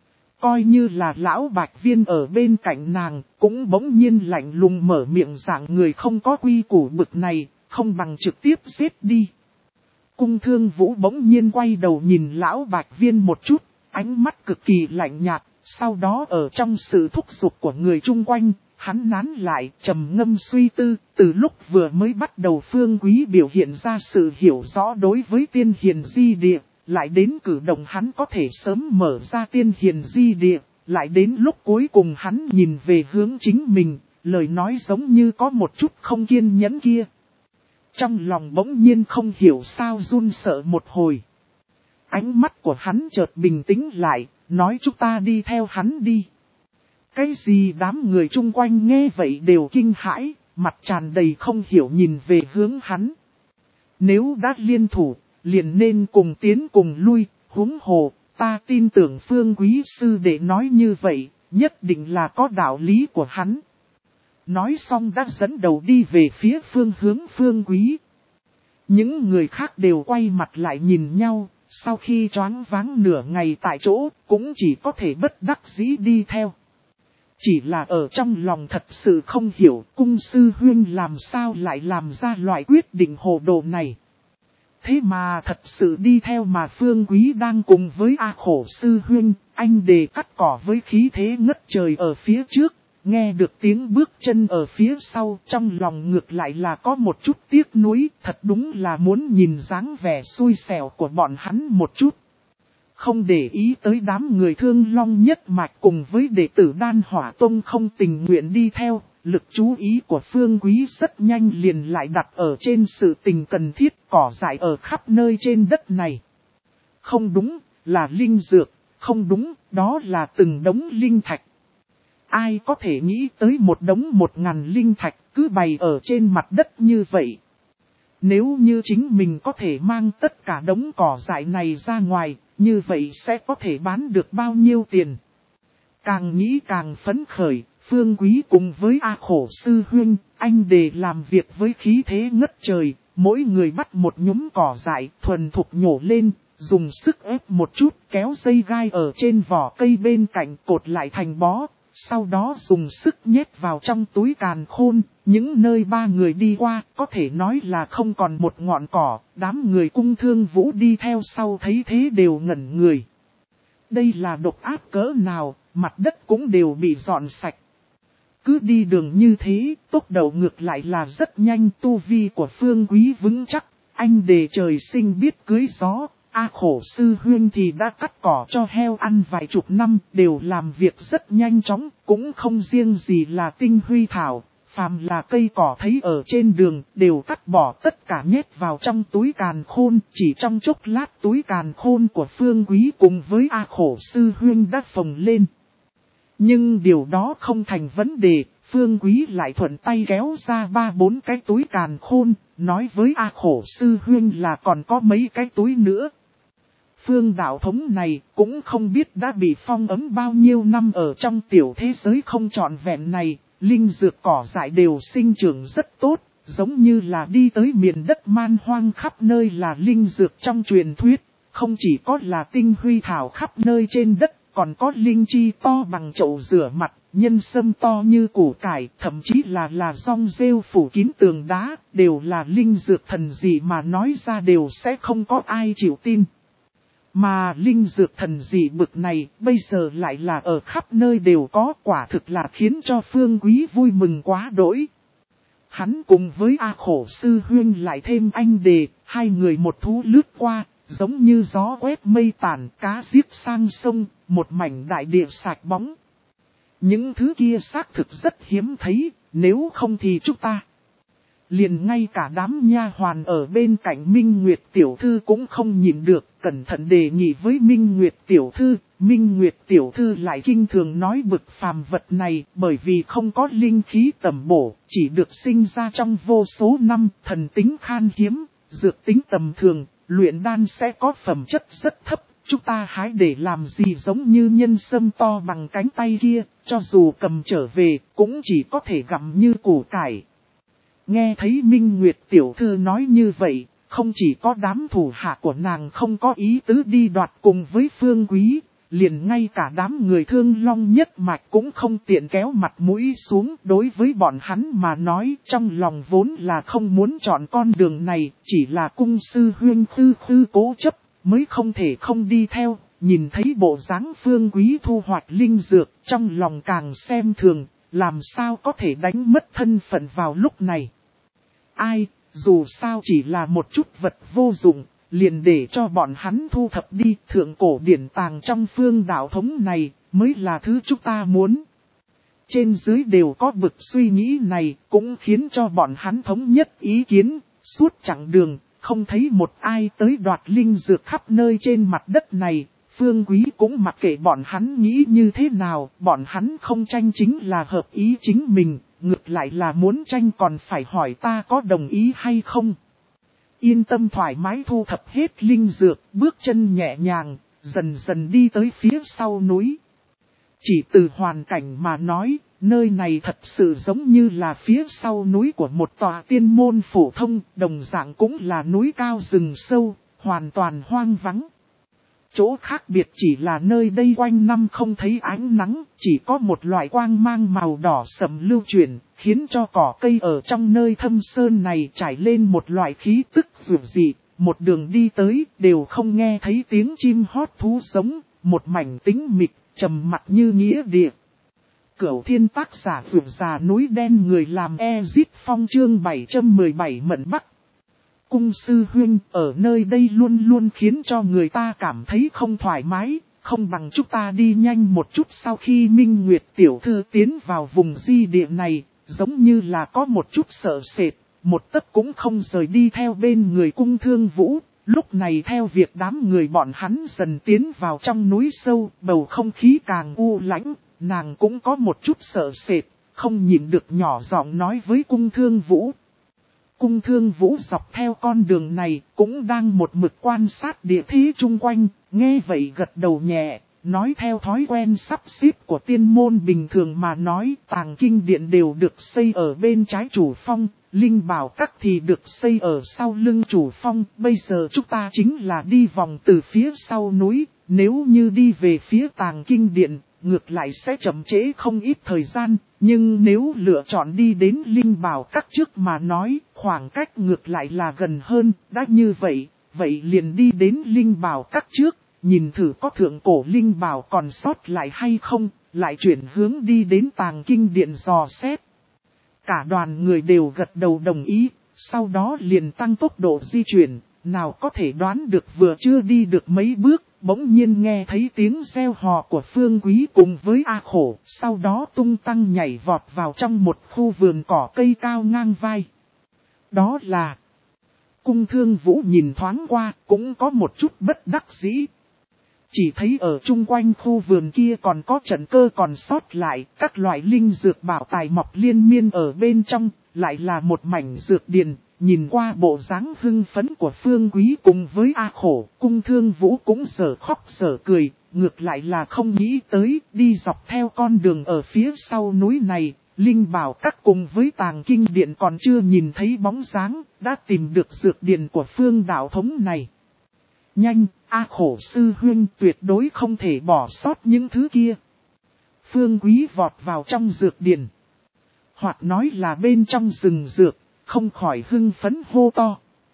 Coi như là lão Bạch Viên ở bên cạnh nàng, cũng bỗng nhiên lạnh lùng mở miệng dạng người không có quy củ bực này, không bằng trực tiếp giết đi. Cung Thương Vũ bỗng nhiên quay đầu nhìn lão Bạch Viên một chút, ánh mắt cực kỳ lạnh nhạt, sau đó ở trong sự thúc giục của người chung quanh, hắn nán lại trầm ngâm suy tư, từ lúc vừa mới bắt đầu Phương Quý biểu hiện ra sự hiểu rõ đối với tiên hiền di địa. Lại đến cử động hắn có thể sớm mở ra tiên hiền di địa, lại đến lúc cuối cùng hắn nhìn về hướng chính mình, lời nói giống như có một chút không kiên nhẫn kia. Trong lòng bỗng nhiên không hiểu sao run sợ một hồi. Ánh mắt của hắn chợt bình tĩnh lại, nói chúng ta đi theo hắn đi. Cái gì đám người chung quanh nghe vậy đều kinh hãi, mặt tràn đầy không hiểu nhìn về hướng hắn. Nếu đã liên thủ, liền nên cùng tiến cùng lui, huống hồ, ta tin tưởng Phương Quý sư đệ nói như vậy, nhất định là có đạo lý của hắn. Nói xong đã dẫn đầu đi về phía phương hướng Phương Quý. Những người khác đều quay mặt lại nhìn nhau, sau khi choáng váng nửa ngày tại chỗ, cũng chỉ có thể bất đắc dĩ đi theo. Chỉ là ở trong lòng thật sự không hiểu cung sư huynh làm sao lại làm ra loại quyết định hồ đồ này. Thế mà thật sự đi theo mà Phương Quý đang cùng với A Khổ sư huynh, anh Đề cắt cỏ với khí thế ngất trời ở phía trước, nghe được tiếng bước chân ở phía sau, trong lòng ngược lại là có một chút tiếc nuối, thật đúng là muốn nhìn dáng vẻ xui xẻo của bọn hắn một chút. Không để ý tới đám người Thương Long nhất mạch cùng với đệ tử Đan Hỏa Tông không tình nguyện đi theo, lực chú ý của Phương Quý rất nhanh liền lại đặt ở trên sự tình cần thiết cỏ dại ở khắp nơi trên đất này. Không đúng, là linh dược, không đúng, đó là từng đống linh thạch. Ai có thể nghĩ tới một đống một ngàn linh thạch cứ bày ở trên mặt đất như vậy. Nếu như chính mình có thể mang tất cả đống cỏ dại này ra ngoài, như vậy sẽ có thể bán được bao nhiêu tiền. Càng nghĩ càng phấn khởi, Phương Quý cùng với A Khổ sư huynh, anh Đề làm việc với khí thế ngất trời, mỗi người bắt một nhúm cỏ dại thuần thục nhổ lên, dùng sức ép một chút kéo dây gai ở trên vỏ cây bên cạnh cột lại thành bó, sau đó dùng sức nhét vào trong túi càn khôn, những nơi ba người đi qua có thể nói là không còn một ngọn cỏ, đám người Cung Thương Vũ đi theo sau thấy thế đều ngẩn người. Đây là độc ác cỡ nào, mặt đất cũng đều bị dọn sạch. Cứ đi đường như thế, tốc độ ngược lại là rất nhanh, tu vi của Phương Quý vững chắc, anh Đề trời sinh biết cưới gió, A Khổ sư huynh thì đã cắt cỏ cho heo ăn vài chục năm, đều làm việc rất nhanh chóng, cũng không riêng gì là tinh huy thảo, phàm là cây cỏ thấy ở trên đường, đều cắt bỏ tất cả nhét vào trong túi càn khôn, chỉ trong chốc lát túi càn khôn của Phương Quý cùng với A Khổ sư huynh đã phồng lên. Nhưng điều đó không thành vấn đề, Phương Quý lại thuận tay kéo ra ba bốn cái túi càn khôn, nói với A Khổ sư huynh là còn có mấy cái túi nữa. Phương đạo thống này cũng không biết đã bị phong ấn bao nhiêu năm ở trong tiểu thế giới không trọn vẹn này, linh dược cỏ dại đều sinh trưởng rất tốt, giống như là đi tới miền đất man hoang khắp nơi là linh dược trong truyền thuyết, không chỉ có là tinh huy thảo khắp nơi trên đất, còn có linh chi to bằng chậu rửa mặt, nhân sâm to như củ cải, thậm chí là là rong rêu phủ kín tường đá, đều là linh dược thần dị mà nói ra đều sẽ không có ai chịu tin. Mà linh dược thần dị bực này bây giờ lại là ở khắp nơi đều có, quả thực là khiến cho Phương Quý vui mừng quá đỗi. Hắn cùng với A Khổ sư huynh lại thêm anh đề, hai người một thú lướt qua, giống như gió quét mây tản, cá giết sang sông, một mảnh đại địa sạch bóng. Những thứ kia xác thực rất hiếm thấy, nếu không thì chúng ta. Liền ngay cả đám nha hoàn ở bên cạnh Minh Nguyệt tiểu thư cũng không nhìn được, cẩn thận đề nghị với Minh Nguyệt tiểu thư. Minh Nguyệt tiểu thư lại kinh thường nói bực phàm vật này, bởi vì không có linh khí tầm bổ, chỉ được sinh ra trong vô số năm, thần tính khan hiếm, dược tính tầm thường, luyện đan sẽ có phẩm chất rất thấp. Chúng ta hái để làm gì giống như nhân sâm to bằng cánh tay kia, cho dù cầm trở về, cũng chỉ có thể gặm như củ cải. Nghe thấy Minh Nguyệt tiểu thư nói như vậy, không chỉ có đám thủ hạ của nàng không có ý tứ đi đoạt cùng với Phương Quý, liền ngay cả đám người Thương Long nhất mạch cũng không tiện kéo mặt mũi xuống. Đối với bọn hắn mà nói, trong lòng vốn là không muốn chọn con đường này, chỉ là cung sư huyên khư khư cố chấp, mới không thể không đi theo. Nhìn thấy bộ dáng Phương Quý thu hoạch linh dược, trong lòng càng xem thường, làm sao có thể đánh mất thân phận vào lúc này. Ai, dù sao chỉ là một chút vật vô dụng, liền để cho bọn hắn thu thập đi. Thượng cổ điển tàng trong phương đạo thống này, mới là thứ chúng ta muốn. Trên dưới đều có bực suy nghĩ này, cũng khiến cho bọn hắn thống nhất ý kiến. Suốt chặng đường, không thấy một ai tới đoạt linh dược khắp nơi trên mặt đất này. Phương Quý cũng mặc kệ bọn hắn nghĩ như thế nào, bọn hắn không tranh chính là hợp ý chính mình, ngược lại là muốn tranh còn phải hỏi ta có đồng ý hay không. Yên tâm thoải mái thu thập hết linh dược, bước chân nhẹ nhàng, dần dần đi tới phía sau núi. Chỉ từ hoàn cảnh mà nói, nơi này thật sự giống như là phía sau núi của một tòa tiên môn phổ thông, đồng dạng cũng là núi cao rừng sâu, hoàn toàn hoang vắng. Chỗ khác biệt chỉ là nơi đây quanh năm không thấy ánh nắng, chỉ có một loại quang mang màu đỏ sẫm lưu chuyển, khiến cho cỏ cây ở trong nơi thâm sơn này trải lên một loại khí tức dịu dị. Một đường đi tới, đều không nghe thấy tiếng chim hót thú giống, một mảnh tĩnh mịch, trầm mặc như nghĩa địa. Cửu Thiên tác giả vượt già núi đen người làm Ezit Phong chương bảy trăm mười bảy Mận Bắc. Cung sư huynh ở nơi đây luôn luôn khiến cho người ta cảm thấy không thoải mái, không bằng chúng ta đi nhanh một chút. Sau khi Minh Nguyệt tiểu thư tiến vào vùng di địa này, giống như là có một chút sợ sệt, một tấc cũng không rời đi theo bên người Cung Thương Vũ. Lúc này theo việc đám người bọn hắn dần tiến vào trong núi sâu, bầu không khí càng u lãnh, nàng cũng có một chút sợ sệt, không nhịn được nhỏ giọng nói với Cung Thương Vũ. Cung Thương Vũ dọc theo con đường này cũng đang một mực quan sát địa thế chung quanh, nghe vậy gật đầu nhẹ, nói theo thói quen sắp xếp của tiên môn bình thường mà nói, tàng kinh điện đều được xây ở bên trái chủ phong, linh bảo các thì được xây ở sau lưng chủ phong, bây giờ chúng ta chính là đi vòng từ phía sau núi, nếu như đi về phía tàng kinh điện, ngược lại sẽ chậm trễ không ít thời gian, nhưng nếu lựa chọn đi đến linh bảo các trước mà nói, khoảng cách ngược lại là gần hơn, đã như vậy, vậy liền đi đến linh bảo các trước, nhìn thử có thượng cổ linh bảo còn sót lại hay không, lại chuyển hướng đi đến tàng kinh điện dò xét. Cả đoàn người đều gật đầu đồng ý, sau đó liền tăng tốc độ di chuyển, nào có thể đoán được vừa chưa đi được mấy bước, bỗng nhiên nghe thấy tiếng reo hò của Phương Quý cùng với A Khổ, sau đó tung tăng nhảy vọt vào trong một khu vườn cỏ cây cao ngang vai. Đó là... Cung Thương Vũ nhìn thoáng qua, cũng có một chút bất đắc dĩ. Chỉ thấy ở chung quanh khu vườn kia còn có trận cơ còn sót lại, các loại linh dược bảo tài mọc liên miên ở bên trong, lại là một mảnh dược điền. Nhìn qua bộ dáng hưng phấn của Phương Quý cùng với A Khổ, Cung Thương Vũ cũng sở khóc sở cười, ngược lại là không nghĩ tới đi dọc theo con đường ở phía sau núi này. Linh bảo các cùng với tàng kinh điện còn chưa nhìn thấy bóng dáng, đã tìm được dược điền của Phương đạo thống này. Nhanh, A Khổ sư huynh tuyệt đối không thể bỏ sót những thứ kia. Phương Quý vọt vào trong dược điền. Hoặc nói là bên trong rừng dược, không khỏi hưng phấn hô to.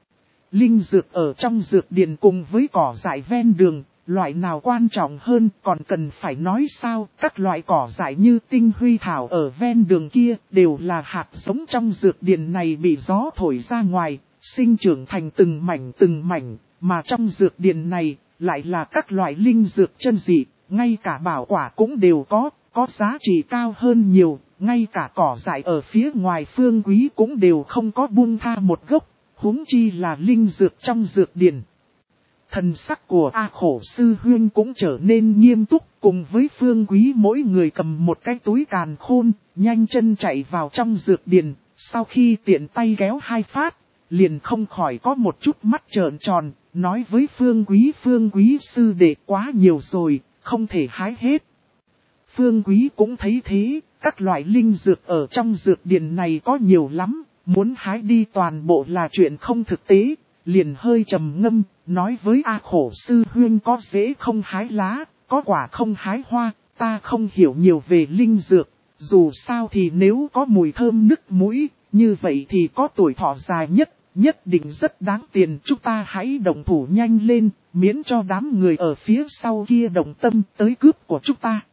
Linh dược ở trong dược điền cùng với cỏ dại ven đường, loại nào quan trọng hơn còn cần phải nói sao, các loại cỏ dại như tinh huy thảo ở ven đường kia đều là hạt giống trong dược điền này bị gió thổi ra ngoài, sinh trưởng thành từng mảnh từng mảnh, mà trong dược điền này lại là các loại linh dược chân dị, ngay cả bảo quả cũng đều có, có giá trị cao hơn nhiều, ngay cả cỏ dại ở phía ngoài Phương Quý cũng đều không có buông tha một gốc, huống chi là linh dược trong dược điền. Thần sắc của A Khổ sư huynh cũng trở nên nghiêm túc, cùng với Phương Quý mỗi người cầm một cái túi càn khôn, nhanh chân chạy vào trong dược điền, sau khi tiện tay kéo hai phát, liền không khỏi có một chút mắt trợn tròn, nói với Phương Quý Phương Quý sư đệ quá nhiều rồi, không thể hái hết. Phương Quý cũng thấy thế, các loại linh dược ở trong dược điền này có nhiều lắm, muốn hái đi toàn bộ là chuyện không thực tế, liền hơi trầm ngâm, nói với A Khổ sư huynh có dễ không hái lá, có quả không hái hoa, ta không hiểu nhiều về linh dược, dù sao thì nếu có mùi thơm nức mũi, như vậy thì có tuổi thọ dài nhất, nhất định rất đáng tiền, chúng ta hãy động thủ nhanh lên, miễn cho đám người ở phía sau kia động tâm tới cướp của chúng ta.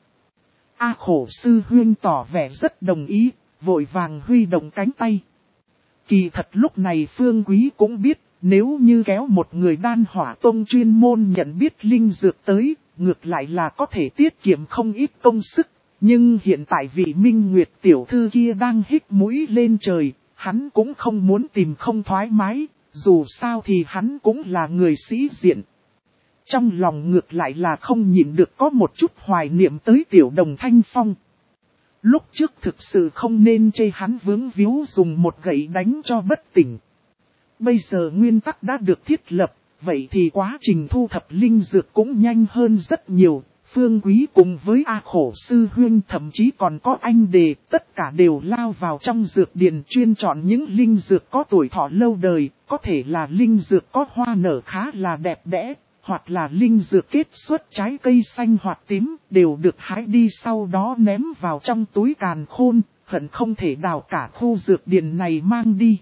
A Khổ sư huynh tỏ vẻ rất đồng ý, vội vàng huy động cánh tay. Kỳ thật lúc này Phương Quý cũng biết, nếu như kéo một người đan hỏa tông chuyên môn nhận biết linh dược tới, ngược lại là có thể tiết kiệm không ít công sức. Nhưng hiện tại vị Minh Nguyệt tiểu thư kia đang hít mũi lên trời, hắn cũng không muốn tìm không thoải mái, dù sao thì hắn cũng là người sĩ diện. Trong lòng ngược lại là không nhịn được có một chút hoài niệm tới tiểu đồng Thanh Phong. Lúc trước thực sự không nên chê hắn vướng víu dùng một gậy đánh cho bất tỉnh. Bây giờ nguyên tắc đã được thiết lập, vậy thì quá trình thu thập linh dược cũng nhanh hơn rất nhiều. Phương Quý cùng với A Khổ sư huynh thậm chí còn có anh đề, tất cả đều lao vào trong dược điền chuyên chọn những linh dược có tuổi thọ lâu đời, có thể là linh dược có hoa nở khá là đẹp đẽ, hoặc là linh dược kết xuất trái cây xanh hoặc tím, đều được hái đi sau đó ném vào trong túi càn khôn, hận không thể đào cả khu dược điền này mang đi.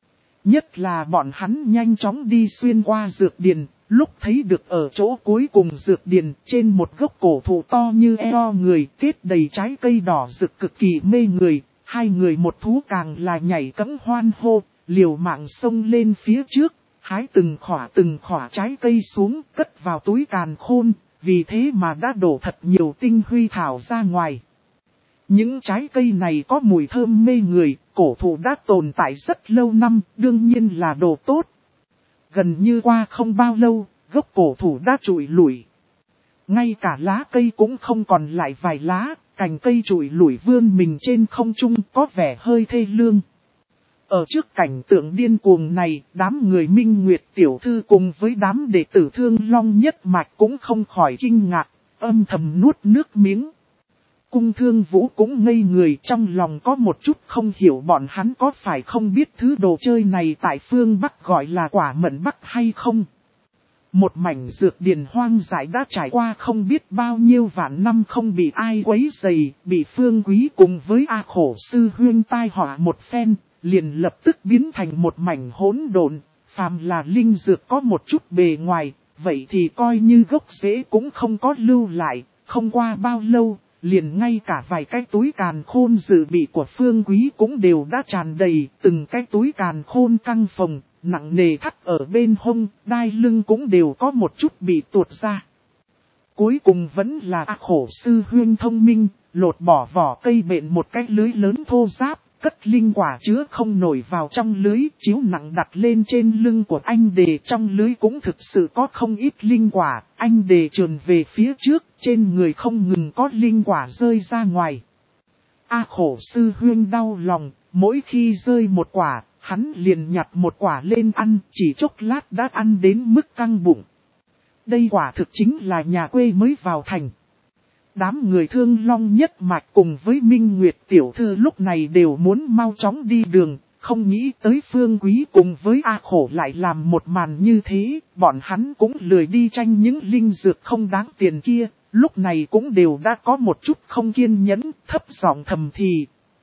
Nhất là bọn hắn nhanh chóng đi xuyên qua dược điền, lúc thấy được ở chỗ cuối cùng dược điền trên một gốc cổ thụ to như eo người kết đầy trái cây đỏ rực cực kỳ mê người, hai người một thú càng là nhảy cẫng hoan hô, liều mạng xông lên phía trước, hái từng khỏa từng khỏa trái cây xuống cất vào túi càn khôn, vì thế mà đã đổ thật nhiều tinh huy thảo ra ngoài. Những trái cây này có mùi thơm mê người, cổ thụ đã tồn tại rất lâu năm, đương nhiên là đồ tốt. Gần như qua không bao lâu, gốc cổ thụ đã trụi lủi. Ngay cả lá cây cũng không còn lại vài lá, cành cây trụi lủi vươn mình trên không trung có vẻ hơi thê lương. Ở trước cảnh tượng điên cuồng này, đám người Minh Nguyệt tiểu thư cùng với đám đệ tử Thương Long nhất mạch cũng không khỏi kinh ngạc, âm thầm nuốt nước miếng. Cung Thương Vũ cũng ngây người, trong lòng có một chút không hiểu bọn hắn có phải không biết thứ đồ chơi này tại phương Bắc gọi là quả mận Bắc hay không. Một mảnh dược điền hoang dại đã trải qua không biết bao nhiêu vạn năm không bị ai quấy rầy, bị Phương Quý cùng với A Khổ sư huyên tai họa một phen, liền lập tức biến thành một mảnh hỗn độn. Phàm là linh dược có một chút bề ngoài, vậy thì coi như gốc rễ cũng không có lưu lại, không qua bao lâu. Liền ngay cả vài cái túi càn khôn dự bị của Phương Quý cũng đều đã tràn đầy, từng cái túi càn khôn căng phồng, nặng nề thắt ở bên hông, đai lưng cũng đều có một chút bị tuột ra. Cuối cùng vẫn là A Khổ sư huynh thông minh, lột bỏ vỏ cây bện một cái lưới lớn thô ráp, cất linh quả chứa không nổi vào trong lưới, chiếu nặng đặt lên trên lưng của anh Đề. Trong lưới cũng thực sự có không ít linh quả, anh Đề trườn về phía trước, trên người không ngừng có linh quả rơi ra ngoài. A Khổ sư huynh đau lòng, mỗi khi rơi một quả, hắn liền nhặt một quả lên ăn, chỉ chốc lát đã ăn đến mức căng bụng. Đây quả thực chính là nhà quê mới vào thành. Đám người Thương Long nhất mạch cùng với Minh Nguyệt tiểu thư lúc này đều muốn mau chóng đi đường, không nghĩ tới Phương Quý cùng với A Khổ lại làm một màn như thế, bọn hắn cũng lười đi tranh những linh dược không đáng tiền kia, lúc này cũng đều đã có một chút không kiên nhẫn, thấp giọng thầm thì.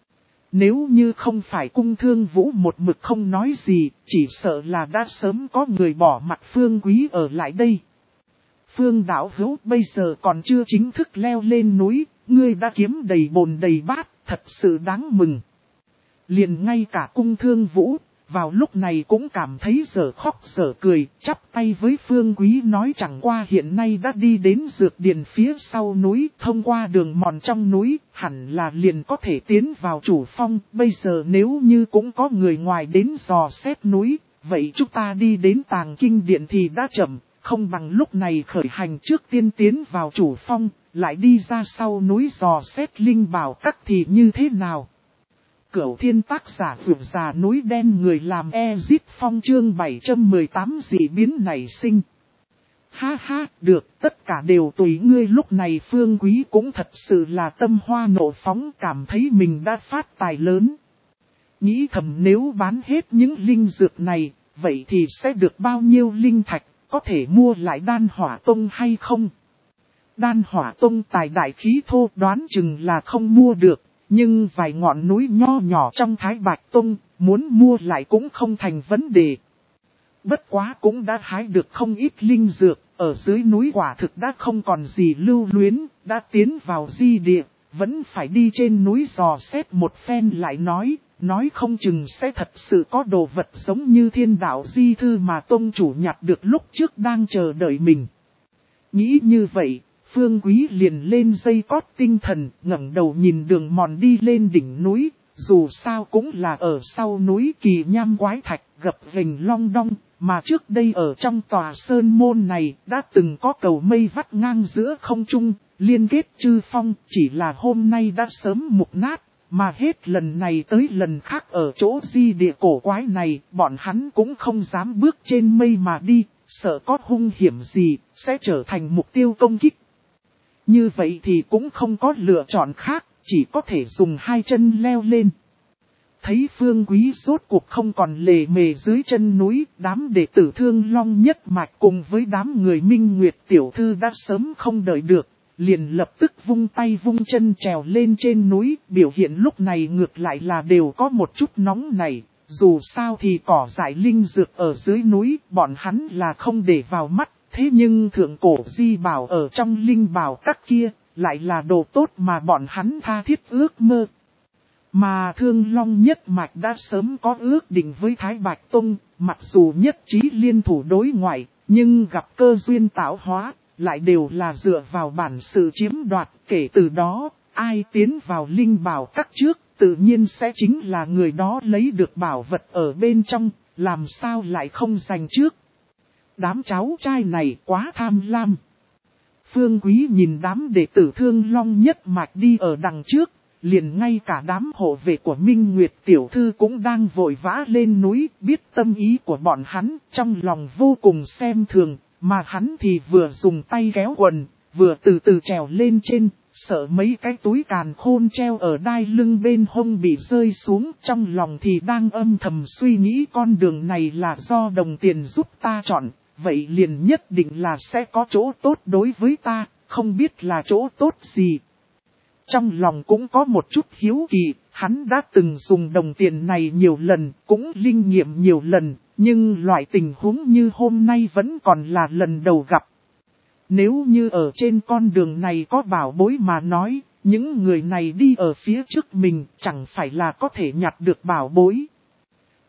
Nếu như không phải Cung Thương Vũ một mực không nói gì, chỉ sợ là đã sớm có người bỏ mặt Phương Quý ở lại đây. Phương đạo hữu bây giờ còn chưa chính thức leo lên núi, ngươi đã kiếm đầy bồn đầy bát, thật sự đáng mừng. Liền ngay cả Cung Thương Vũ, vào lúc này cũng cảm thấy dở khóc dở cười, chắp tay với Phương Quý nói chẳng qua hiện nay đã đi đến dược điền phía sau núi, thông qua đường mòn trong núi, hẳn là liền có thể tiến vào chủ phong, bây giờ nếu như cũng có người ngoài đến dò xét núi, vậy chúng ta đi đến Tàng Kinh Điện thì đã chậm. Không bằng lúc này khởi hành trước tiên tiến vào chủ phong, lại đi ra sau núi dò xét linh bảo các thì như thế nào. Cửu thiên tác giả vượt già núi đen người làm Ezit Phong chương bảy trăm mười tám dị biến nảy sinh. Ha ha, được, tất cả đều tùy ngươi. Lúc này Phương Quý cũng thật sự là tâm hoa nộ phóng, cảm thấy mình đã phát tài lớn. Nghĩ thầm nếu bán hết những linh dược này, vậy thì sẽ được bao nhiêu linh thạch. Có thể mua lại đan hỏa tông hay không? Đan hỏa tông tài đại khí thô đoán chừng là không mua được, nhưng vài ngọn núi nho nhỏ trong Thái Bạch Tông, muốn mua lại cũng không thành vấn đề. Bất quá cũng đã hái được không ít linh dược, ở dưới núi quả thực đã không còn gì lưu luyến, đã tiến vào di địa, vẫn phải đi trên núi dò xét một phen lại nói. Nói không chừng sẽ thật sự có đồ vật giống như thiên đạo di thư mà tông chủ nhặt được lúc trước đang chờ đợi mình. Nghĩ như vậy, Phương Quý liền lên dây cót tinh thần, ngẩng đầu nhìn đường mòn đi lên đỉnh núi, dù sao cũng là ở sau núi Kỳ Nham Quái Thạch gập ghềnh long đong, mà trước đây ở trong tòa sơn môn này đã từng có cầu mây vắt ngang giữa không trung, liên kết chư phong, chỉ là hôm nay đã sớm mục nát. Mà hết lần này tới lần khác ở chỗ di địa cổ quái này, bọn hắn cũng không dám bước trên mây mà đi, sợ có hung hiểm gì, sẽ trở thành mục tiêu công kích. Như vậy thì cũng không có lựa chọn khác, chỉ có thể dùng hai chân leo lên. Thấy Phương Quý rốt cuộc không còn lề mề dưới chân núi, đám đệ tử Thương Long nhất mạch cùng với đám người Minh Nguyệt tiểu thư đã sớm không đợi được. Liền lập tức vung tay vung chân trèo lên trên núi, biểu hiện lúc này ngược lại là đều có một chút nóng này, dù sao thì cỏ dại linh dược ở dưới núi, bọn hắn là không để vào mắt, thế nhưng thượng cổ di bảo ở trong linh bảo các kia, lại là đồ tốt mà bọn hắn tha thiết ước mơ. Mà Thương Long nhất mạch đã sớm có ước định với Thái Bạch Tông, mặc dù nhất trí liên thủ đối ngoại, nhưng gặp cơ duyên tạo hóa. Lại đều là dựa vào bản sự chiếm đoạt, kể từ đó, ai tiến vào linh bảo các trước, tự nhiên sẽ chính là người đó lấy được bảo vật ở bên trong, làm sao lại không giành trước. Đám cháu trai này quá tham lam. Phương Quý nhìn đám đệ tử Thương Long nhất mạch đi ở đằng trước, liền ngay cả đám hộ vệ của Minh Nguyệt tiểu thư cũng đang vội vã lên núi, biết tâm ý của bọn hắn, trong lòng vô cùng xem thường. Mà hắn thì vừa dùng tay kéo quần, vừa từ từ trèo lên trên, sợ mấy cái túi càn khôn treo ở đai lưng bên hông bị rơi xuống, trong lòng thì đang âm thầm suy nghĩ con đường này là do đồng tiền giúp ta chọn, vậy liền nhất định là sẽ có chỗ tốt đối với ta, không biết là chỗ tốt gì. Trong lòng cũng có một chút hiếu kỳ, hắn đã từng dùng đồng tiền này nhiều lần, cũng linh nghiệm nhiều lần, nhưng loại tình huống như hôm nay vẫn còn là lần đầu gặp. Nếu như ở trên con đường này có bảo bối mà nói, những người này đi ở phía trước mình chẳng phải là có thể nhặt được bảo bối.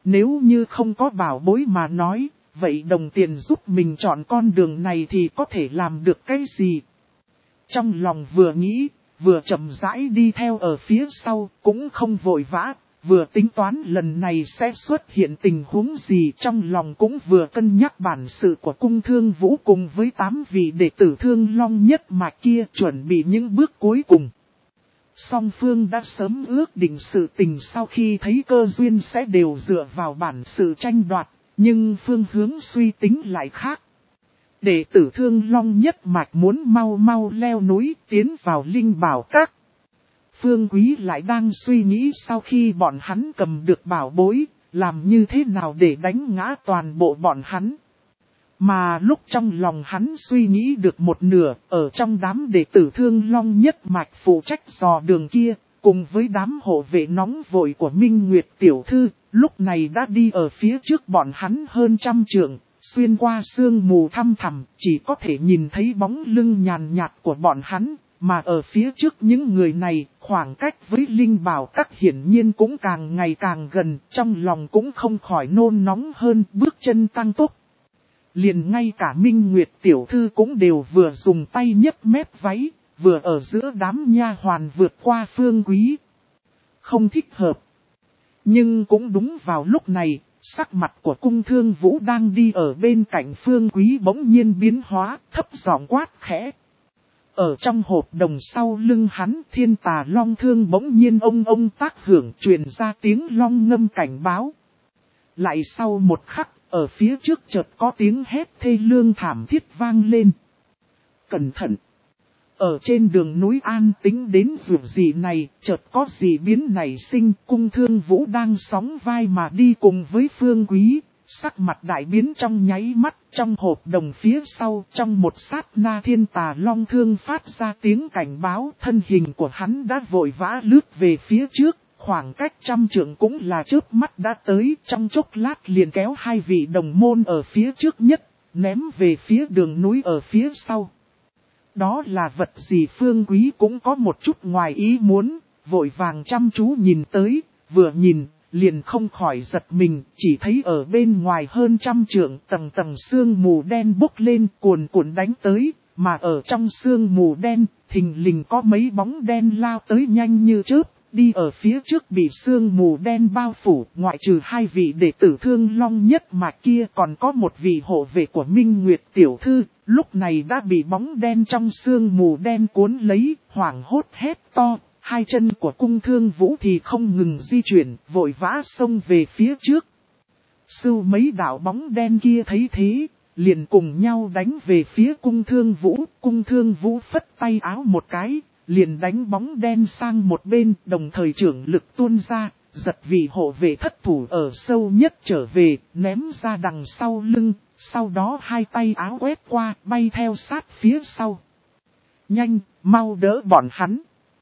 Nếu như không có bảo bối mà nói, vậy đồng tiền giúp mình chọn con đường này thì có thể làm được cái gì? Trong lòng vừa nghĩ, vừa chậm rãi đi theo ở phía sau, cũng không vội vã, vừa tính toán lần này sẽ xuất hiện tình huống gì, trong lòng cũng vừa cân nhắc bản sự của cung Thương Vũ cùng với tám vị đệ tử Thương Long nhất mạch kia, chuẩn bị những bước cuối cùng. Song phương đã sớm ước định sự tình, sau khi thấy cơ duyên sẽ đều dựa vào bản sự tranh đoạt, nhưng phương hướng suy tính lại khác. Đệ tử Thương Long nhất mạch muốn mau mau leo núi tiến vào Linh Bảo Các. Phương Quý lại đang suy nghĩ sau khi bọn hắn cầm được bảo bối, làm như thế nào để đánh ngã toàn bộ bọn hắn. Mà lúc trong lòng hắn suy nghĩ được một nửa, ở trong đám đệ tử Thương Long nhất mạch phụ trách dò đường kia, cùng với đám hộ vệ nóng vội của Minh Nguyệt tiểu thư, lúc này đã đi ở phía trước bọn hắn hơn trăm trượng, xuyên qua sương mù thăm thẳm, chỉ có thể nhìn thấy bóng lưng nhàn nhạt của bọn hắn, mà ở phía trước những người này, khoảng cách với Linh Bảo Các hiển nhiên cũng càng ngày càng gần, trong lòng cũng không khỏi nôn nóng hơn, bước chân tăng tốc. Liền ngay cả Minh Nguyệt tiểu thư cũng đều vừa dùng tay nhấc mép váy, vừa ở giữa đám nha hoàn vượt qua Phương Quý. Không thích hợp. Nhưng cũng đúng vào lúc này, sắc mặt của cung Thương Vũ đang đi ở bên cạnh Phương Quý bỗng nhiên biến hóa, thấp giọng quát khẽ. Ở trong hộp đồng sau lưng hắn, Thiên Tà Long Thương bỗng nhiên ông ông tác hưởng truyền ra tiếng long ngâm cảnh báo. Lại sau một khắc, ở phía trước chợt có tiếng hét thê lương thảm thiết vang lên. Cẩn thận! Ở trên đường núi an tĩnh đến dù gì này, chợt có gì biến nảy sinh, cung Thương Vũ đang sóng vai mà đi cùng với Phương Quý, sắc mặt đại biến trong nháy mắt, trong hộp đồng phía sau, trong một sát na Thiên Tà Long Thương phát ra tiếng cảnh báo, thân hình của hắn đã vội vã lướt về phía trước, khoảng cách trăm trượng cũng là chớp mắt đã tới, trong chốc lát liền kéo hai vị đồng môn ở phía trước nhất, ném về phía đường núi ở phía sau. Đó là vật gì? Phương Quý cũng có một chút ngoài ý muốn, vội vàng chăm chú nhìn tới, vừa nhìn, liền không khỏi giật mình, chỉ thấy ở bên ngoài hơn trăm trượng tầng tầng sương mù đen bốc lên cuồn cuộn đánh tới, mà ở trong sương mù đen, thình lình có mấy bóng đen lao tới nhanh như chớp, đi ở phía trước bị sương mù đen bao phủ, ngoại trừ hai vị đệ tử Thương Long nhất mạch kia còn có một vị hộ vệ của Minh Nguyệt tiểu thư, lúc này đã bị bóng đen trong sương mù đen cuốn lấy, hoảng hốt hét to. Hai chân của cung Thương Vũ thì không ngừng di chuyển, vội vã xông về phía trước. Sưu mấy đạo bóng đen kia thấy thế, liền cùng nhau đánh về phía cung Thương Vũ. Cung Thương Vũ phất tay áo một cái, liền đánh bóng đen sang một bên, đồng thời trưởng lực tuôn ra, giật vị hộ vệ thất thủ ở sâu nhất trở về, ném ra đằng sau lưng, sau đó hai tay áo quét qua, bay theo sát phía sau. Nhanh, mau đỡ bọn hắn.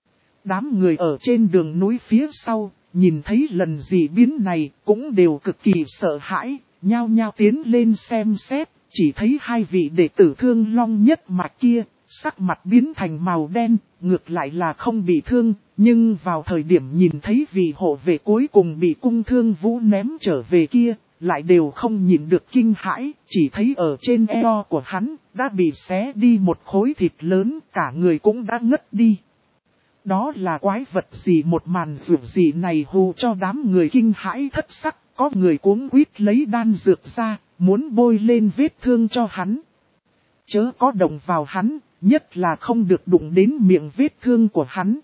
Đám người ở trên đường núi phía sau, nhìn thấy lần dị biến này, cũng đều cực kỳ sợ hãi, nhao nhao tiến lên xem xét, chỉ thấy hai vị đệ tử Thương Long nhất mạch kia, sắc mặt biến thành màu đen, ngược lại là không bị thương, nhưng vào thời điểm nhìn thấy vị hộ vệ cuối cùng bị cung Thương Vũ ném trở về kia, lại đều không nhìn được kinh hãi, chỉ thấy ở trên eo của hắn, đã bị xé đi một khối thịt lớn, cả người cũng đã ngất đi. Đó là quái vật gì? Một màn rủi gì này hù cho đám người kinh hãi thất sắc, có người cuống quýt lấy đan dược ra, muốn bôi lên vết thương cho hắn. Chớ có động vào hắn, nhất là không được đụng đến miệng vết thương của hắn.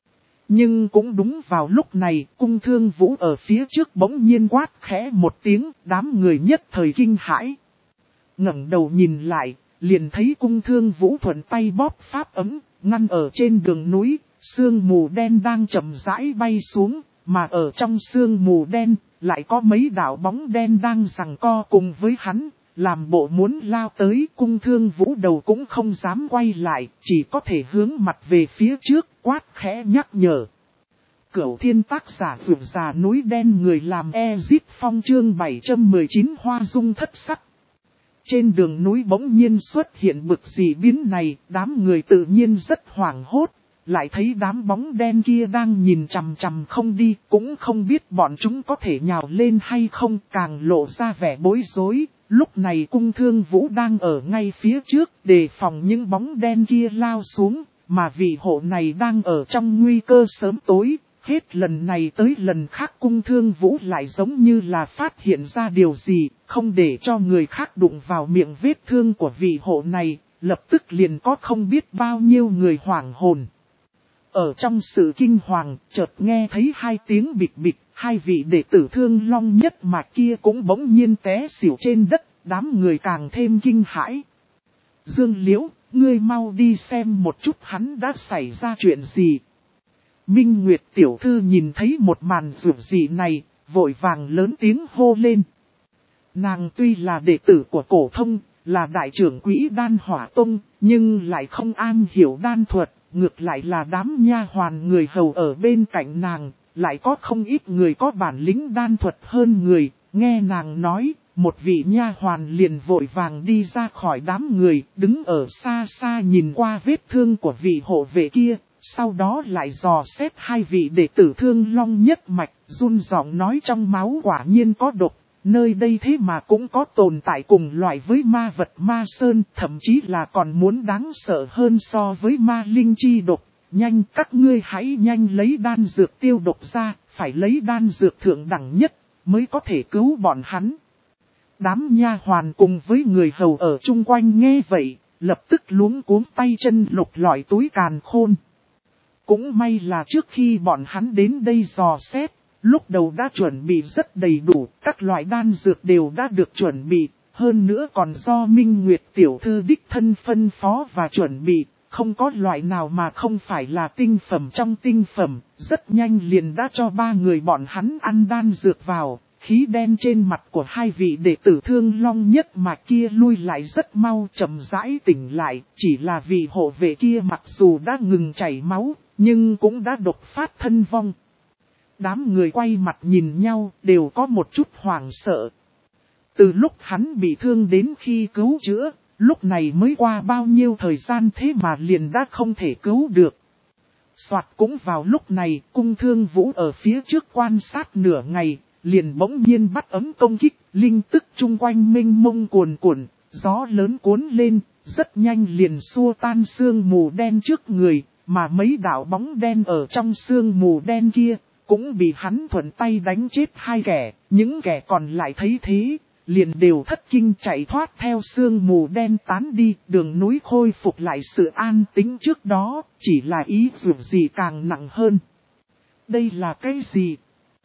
Nhưng cũng đúng vào lúc này, cung Thương Vũ ở phía trước bỗng nhiên quát khẽ một tiếng, đám người nhất thời kinh hãi. Ngẩng đầu nhìn lại, liền thấy cung Thương Vũ thuận tay bóp pháp ấm, ngăn ở trên đường núi. Sương mù đen đang chậm rãi bay xuống, mà ở trong sương mù đen, lại có mấy đạo bóng đen đang giằng co cùng với hắn, làm bộ muốn lao tới. Cung Thương Vũ đầu cũng không dám quay lại, chỉ có thể hướng mặt về phía trước, quát khẽ nhắc nhở. Cửu Thiên tác giả vượt già núi đen người làm Ezit Phong chương bảy trăm mười chín hoa dung thất sắc. Trên đường núi bỗng nhiên xuất hiện bực dị biến này, đám người tự nhiên rất hoảng hốt. lại thấy đám bóng đen kia đang nhìn chằm chằm không đi, cũng không biết bọn chúng có thể nhào lên hay không, càng lộ ra vẻ bối rối. Lúc này Cung Thương Vũ đang ở ngay phía trước, đề phòng những bóng đen kia lao xuống, mà vị hộ này đang ở trong nguy cơ sớm tối. Hết lần này tới lần khác Cung Thương Vũ lại giống như là phát hiện ra điều gì, không để cho người khác đụng vào miệng vết thương của vị hộ này, lập tức liền có không biết bao nhiêu người hoảng hồn. Ở trong sự kinh hoàng, chợt nghe thấy hai tiếng bịch bịch, hai vị đệ tử Thương Long nhất mạch kia cũng bỗng nhiên té xỉu trên đất, đám người càng thêm kinh hãi. Dương Liễu, ngươi mau đi xem một chút hắn đã xảy ra chuyện gì. Minh Nguyệt tiểu thư nhìn thấy một màn rủi dị này, vội vàng lớn tiếng hô lên. Nàng tuy là đệ tử của Cổ Thông, là đại trưởng quỹ Đan Hỏa Tông, nhưng lại không an hiểu đan thuật, ngược lại là đám nha hoàn người hầu ở bên cạnh nàng, lại có không ít người có bản lĩnh đan thuật hơn người. Nghe nàng nói, một vị nha hoàn liền vội vàng đi ra khỏi đám người, đứng ở xa xa nhìn qua vết thương của vị hộ vệ kia. Sau đó lại dò xét hai vị đệ tử Thương Long nhất mạch, run giọng nói trong máu quả nhiên có độc, nơi đây thế mà cũng có tồn tại cùng loại với ma vật ma sơn, thậm chí là còn muốn đáng sợ hơn so với ma linh chi độc. Nhanh, các ngươi hãy nhanh lấy đan dược tiêu độc ra, phải lấy đan dược thượng đẳng nhất, mới có thể cứu bọn hắn. Đám nha hoàn cùng với người hầu ở chung quanh nghe vậy, lập tức luống cuống tay chân lục lọi túi càn khôn. Cũng may là trước khi bọn hắn đến đây dò xét, lúc đầu đã chuẩn bị rất đầy đủ, các loại đan dược đều đã được chuẩn bị, hơn nữa còn do Minh Nguyệt tiểu thư đích thân phân phó và chuẩn bị, không có loại nào mà không phải là tinh phẩm trong tinh phẩm, rất nhanh liền đã cho ba người bọn hắn ăn đan dược vào. Khí đen trên mặt của hai vị đệ tử Thương Long nhất mạch kia lui lại rất mau, chậm rãi tỉnh lại, chỉ là vị hộ vệ kia mặc dù đã ngừng chảy máu, nhưng cũng đã độc phát thân vong. Đám người quay mặt nhìn nhau, đều có một chút hoảng sợ. Từ lúc hắn bị thương đến khi cứu chữa, lúc này mới qua bao nhiêu thời gian thế mà liền đã không thể cứu được. Soạt cũng vào lúc này, Cung Thương Vũ ở phía trước quan sát nửa ngày, liền bỗng nhiên bắt ấm công kích, linh tức chung quanh mênh mông cuồn cuộn, gió lớn cuốn lên, rất nhanh liền xua tan sương mù đen trước người, mà mấy đạo bóng đen ở trong sương mù đen kia, cũng bị hắn thuận tay đánh chết hai kẻ, những kẻ còn lại thấy thế, liền đều thất kinh chạy thoát theo sương mù đen tán đi, đường núi khôi phục lại sự an tĩnh trước đó, chỉ là ý dù gì càng nặng hơn. Đây là cái gì?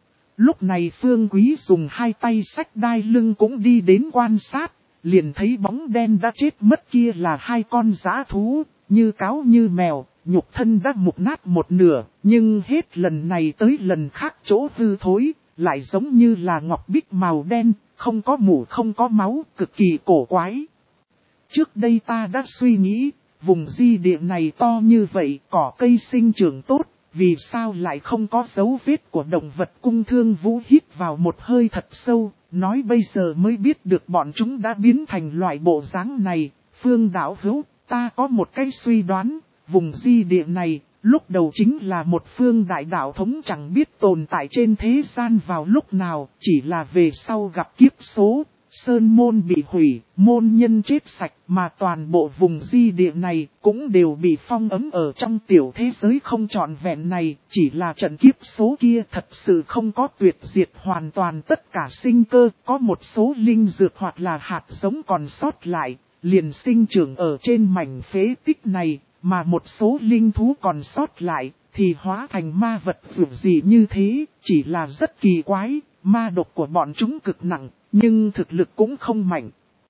Lúc này Phương Quý dùng hai tay xách đai lưng cũng đi đến quan sát, liền thấy bóng đen đã chết mất kia là hai con dã thú, như cáo như mèo, nhục thân đã mục nát một nửa, nhưng hết lần này tới lần khác chỗ hư thối, lại giống như là ngọc bích màu đen, không có mủ không có máu, cực kỳ cổ quái. Trước đây ta đã suy nghĩ, vùng di địa này to như vậy, cỏ cây sinh trưởng tốt, vì sao lại không có dấu vết của động vật? Cung Thương Vũ hít vào một hơi thật sâu, nói bây giờ mới biết được bọn chúng đã biến thành loại bộ dáng này. Phương đạo hữu, ta có một cái suy đoán, vùng di địa này, lúc đầu chính là một phương đại đạo thống chẳng biết tồn tại trên thế gian vào lúc nào, chỉ là về sau gặp kiếp số. Sơn môn bị hủy, môn nhân chết sạch, mà toàn bộ vùng di địa này cũng đều bị phong ấn ở trong tiểu thế giới không trọn vẹn này, chỉ là trận kiếp số kia thật sự không có tuyệt diệt hoàn toàn tất cả sinh cơ, có một số linh dược hoặc là hạt giống còn sót lại, liền sinh trưởng ở trên mảnh phế tích này, mà một số linh thú còn sót lại, thì hóa thành ma vật dù gì như thế, chỉ là rất kỳ quái, ma độc của bọn chúng cực nặng. Nhưng thực lực cũng không mạnh.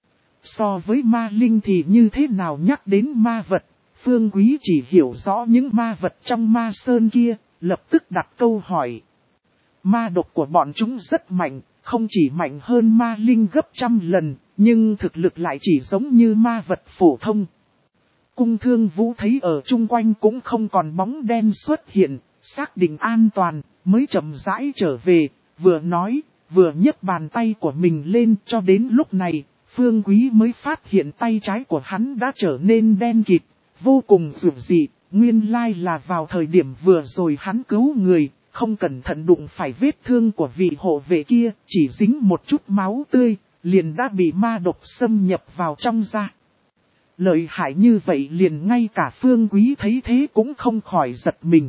So với ma linh thì như thế nào nhắc đến ma vật, Phương Quý chỉ hiểu rõ những ma vật trong ma sơn kia, lập tức đặt câu hỏi. Ma độc của bọn chúng rất mạnh, không chỉ mạnh hơn ma linh gấp trăm lần, nhưng thực lực lại chỉ giống như ma vật phổ thông. Cung Thương Vũ thấy ở chung quanh cũng không còn bóng đen xuất hiện, xác định an toàn, mới chậm rãi trở về, vừa nói. Vừa nhấc bàn tay của mình lên, cho đến lúc này, Phương Quý mới phát hiện tay trái của hắn đã trở nên đen kịt, vô cùng rủng dị, nguyên lai là vào thời điểm vừa rồi hắn cứu người, không cẩn thận đụng phải vết thương của vị hộ vệ kia, chỉ dính một chút máu tươi, liền đã bị ma độc xâm nhập vào trong da. Lợi hại như vậy liền ngay cả Phương Quý thấy thế cũng không khỏi giật mình.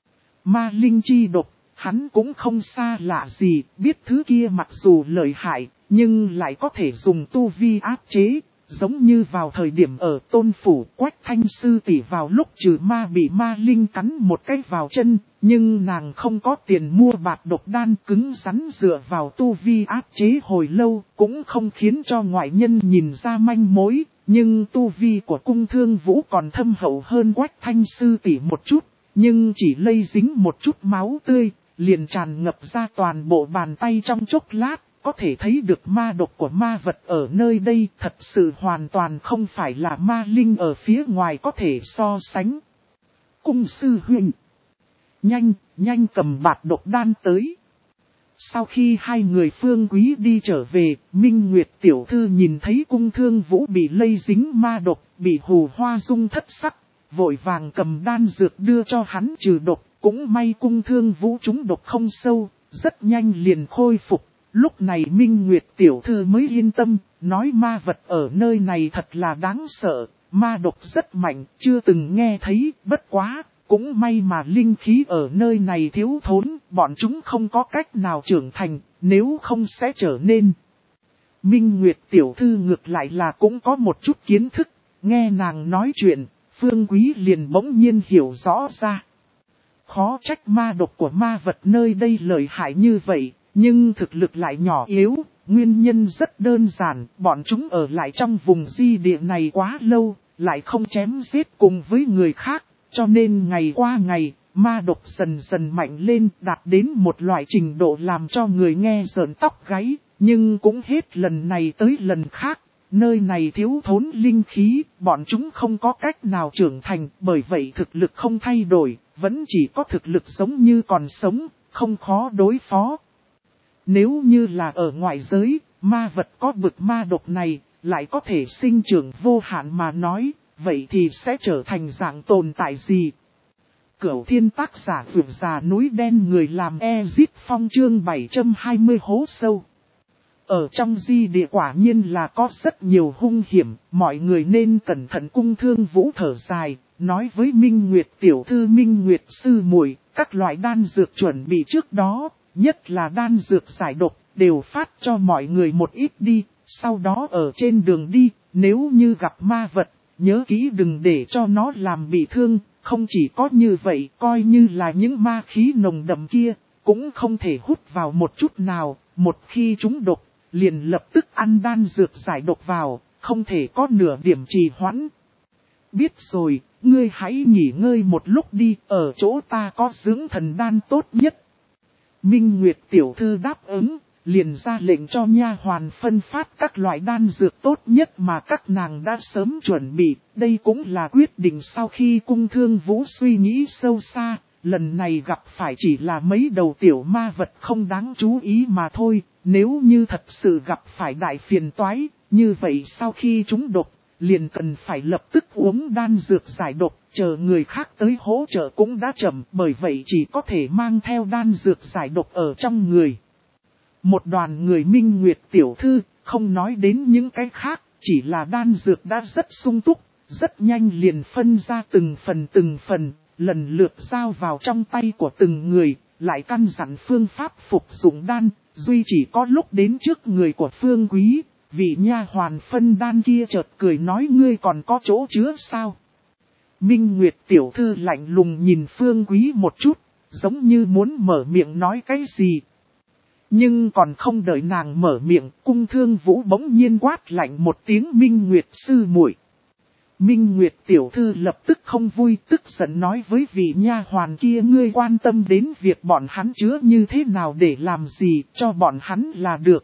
Ma linh chi độc, hắn cũng không xa lạ gì, biết thứ kia mặc dù lợi hại, nhưng lại có thể dùng tu vi áp chế. Giống như vào thời điểm ở Tôn Phủ, Quách Thanh Sư tỷ vào lúc trừ ma bị ma linh cắn một cái vào chân, nhưng nàng không có tiền mua bạc độc đan, cứng rắn dựa vào tu vi áp chế hồi lâu, cũng không khiến cho ngoại nhân nhìn ra manh mối, nhưng tu vi của Cung Thương Vũ còn thâm hậu hơn Quách Thanh Sư tỷ một chút, nhưng chỉ lây dính một chút máu tươi, liền tràn ngập ra toàn bộ bàn tay trong chốc lát. Có thể thấy được ma độc của ma vật ở nơi đây thật sự hoàn toàn không phải là ma linh ở phía ngoài có thể so sánh. Cung sư huynh, nhanh, nhanh cầm bạt độc đan tới. Sau khi hai người Phương Quý đi trở về, Minh Nguyệt tiểu thư nhìn thấy Cung Thương Vũ bị lây dính ma độc, bị hù hoa dung thất sắc, vội vàng cầm đan dược đưa cho hắn trừ độc. Cũng may Cung Thương Vũ trúng độc không sâu, rất nhanh liền khôi phục. Lúc này Minh Nguyệt tiểu thư mới yên tâm, nói ma vật ở nơi này thật là đáng sợ, ma độc rất mạnh, chưa từng nghe thấy, bất quá, cũng may mà linh khí ở nơi này thiếu thốn, bọn chúng không có cách nào trưởng thành, nếu không sẽ trở nên. Minh Nguyệt tiểu thư ngược lại là cũng có một chút kiến thức, nghe nàng nói chuyện, Phương Quý liền bỗng nhiên hiểu rõ ra. Khó trách ma độc của ma vật nơi đây lợi hại như vậy. Nhưng thực lực lại nhỏ yếu, nguyên nhân rất đơn giản, bọn chúng ở lại trong vùng di địa này quá lâu, lại không chém giết cùng với người khác, cho nên ngày qua ngày, ma độc dần dần mạnh lên đạt đến một loại trình độ làm cho người nghe rợn tóc gáy, nhưng cũng hết lần này tới lần khác, nơi này thiếu thốn linh khí, bọn chúng không có cách nào trưởng thành, bởi vậy thực lực không thay đổi, vẫn chỉ có thực lực giống như còn sống, không khó đối phó. Nếu như là ở ngoại giới, ma vật có bực ma độc này, lại có thể sinh trưởng vô hạn mà nói, vậy thì sẽ trở thành dạng tồn tại gì? Cửu thiên tác giả vượt già núi đen người làm Ezit Phong chương bảy trăm hai mươi hố sâu. Ở trong di địa quả nhiên là có rất nhiều hung hiểm, mọi người nên cẩn thận. Cung Thương Vũ thở dài, nói với Minh Nguyệt tiểu thư Minh Nguyệt sư muội, các loại đan dược chuẩn bị trước đó. Nhất là đan dược giải độc, đều phát cho mọi người một ít đi, sau đó ở trên đường đi, nếu như gặp ma vật, nhớ kỹ đừng để cho nó làm bị thương, không chỉ có như vậy, coi như là những ma khí nồng đậm kia, cũng không thể hút vào một chút nào, một khi chúng độc, liền lập tức ăn đan dược giải độc vào, không thể có nửa điểm trì hoãn. Biết rồi, ngươi hãy nghỉ ngơi một lúc đi, ở chỗ ta có dưỡng thần đan tốt nhất. Minh Nguyệt tiểu thư đáp ứng, liền ra lệnh cho nha hoàn phân phát các loại đan dược tốt nhất mà các nàng đã sớm chuẩn bị. Đây cũng là quyết định sau khi Cung Thương Vũ suy nghĩ sâu xa, lần này gặp phải chỉ là mấy đầu tiểu ma vật không đáng chú ý mà thôi. Nếu như thật sự gặp phải đại phiền toái, như vậy sau khi chúng độc, liền cần phải lập tức uống đan dược giải độc, chờ người khác tới hỗ trợ cũng đã chậm, bởi vậy chỉ có thể mang theo đan dược giải độc ở trong người. Một đoàn người Minh Nguyệt tiểu thư, không nói đến những cái khác, chỉ là đan dược đã rất sung túc, rất nhanh liền phân ra từng phần từng phần, lần lượt giao vào trong tay của từng người, lại căn dặn phương pháp phục dụng đan, duy chỉ có lúc đến trước người của Phương Quý. Vị nha hoàn phân đan kia chợt cười nói ngươi còn có chỗ chứa sao? Minh Nguyệt tiểu thư lạnh lùng nhìn Phương Quý một chút, giống như muốn mở miệng nói cái gì. Nhưng còn không đợi nàng mở miệng, Cung Thương Vũ bỗng nhiên quát lạnh một tiếng Minh Nguyệt sư muội. Minh Nguyệt tiểu thư lập tức không vui, tức giận nói với vị nha hoàn kia ngươi quan tâm đến việc bọn hắn chứa như thế nào để làm gì, cho bọn hắn là được.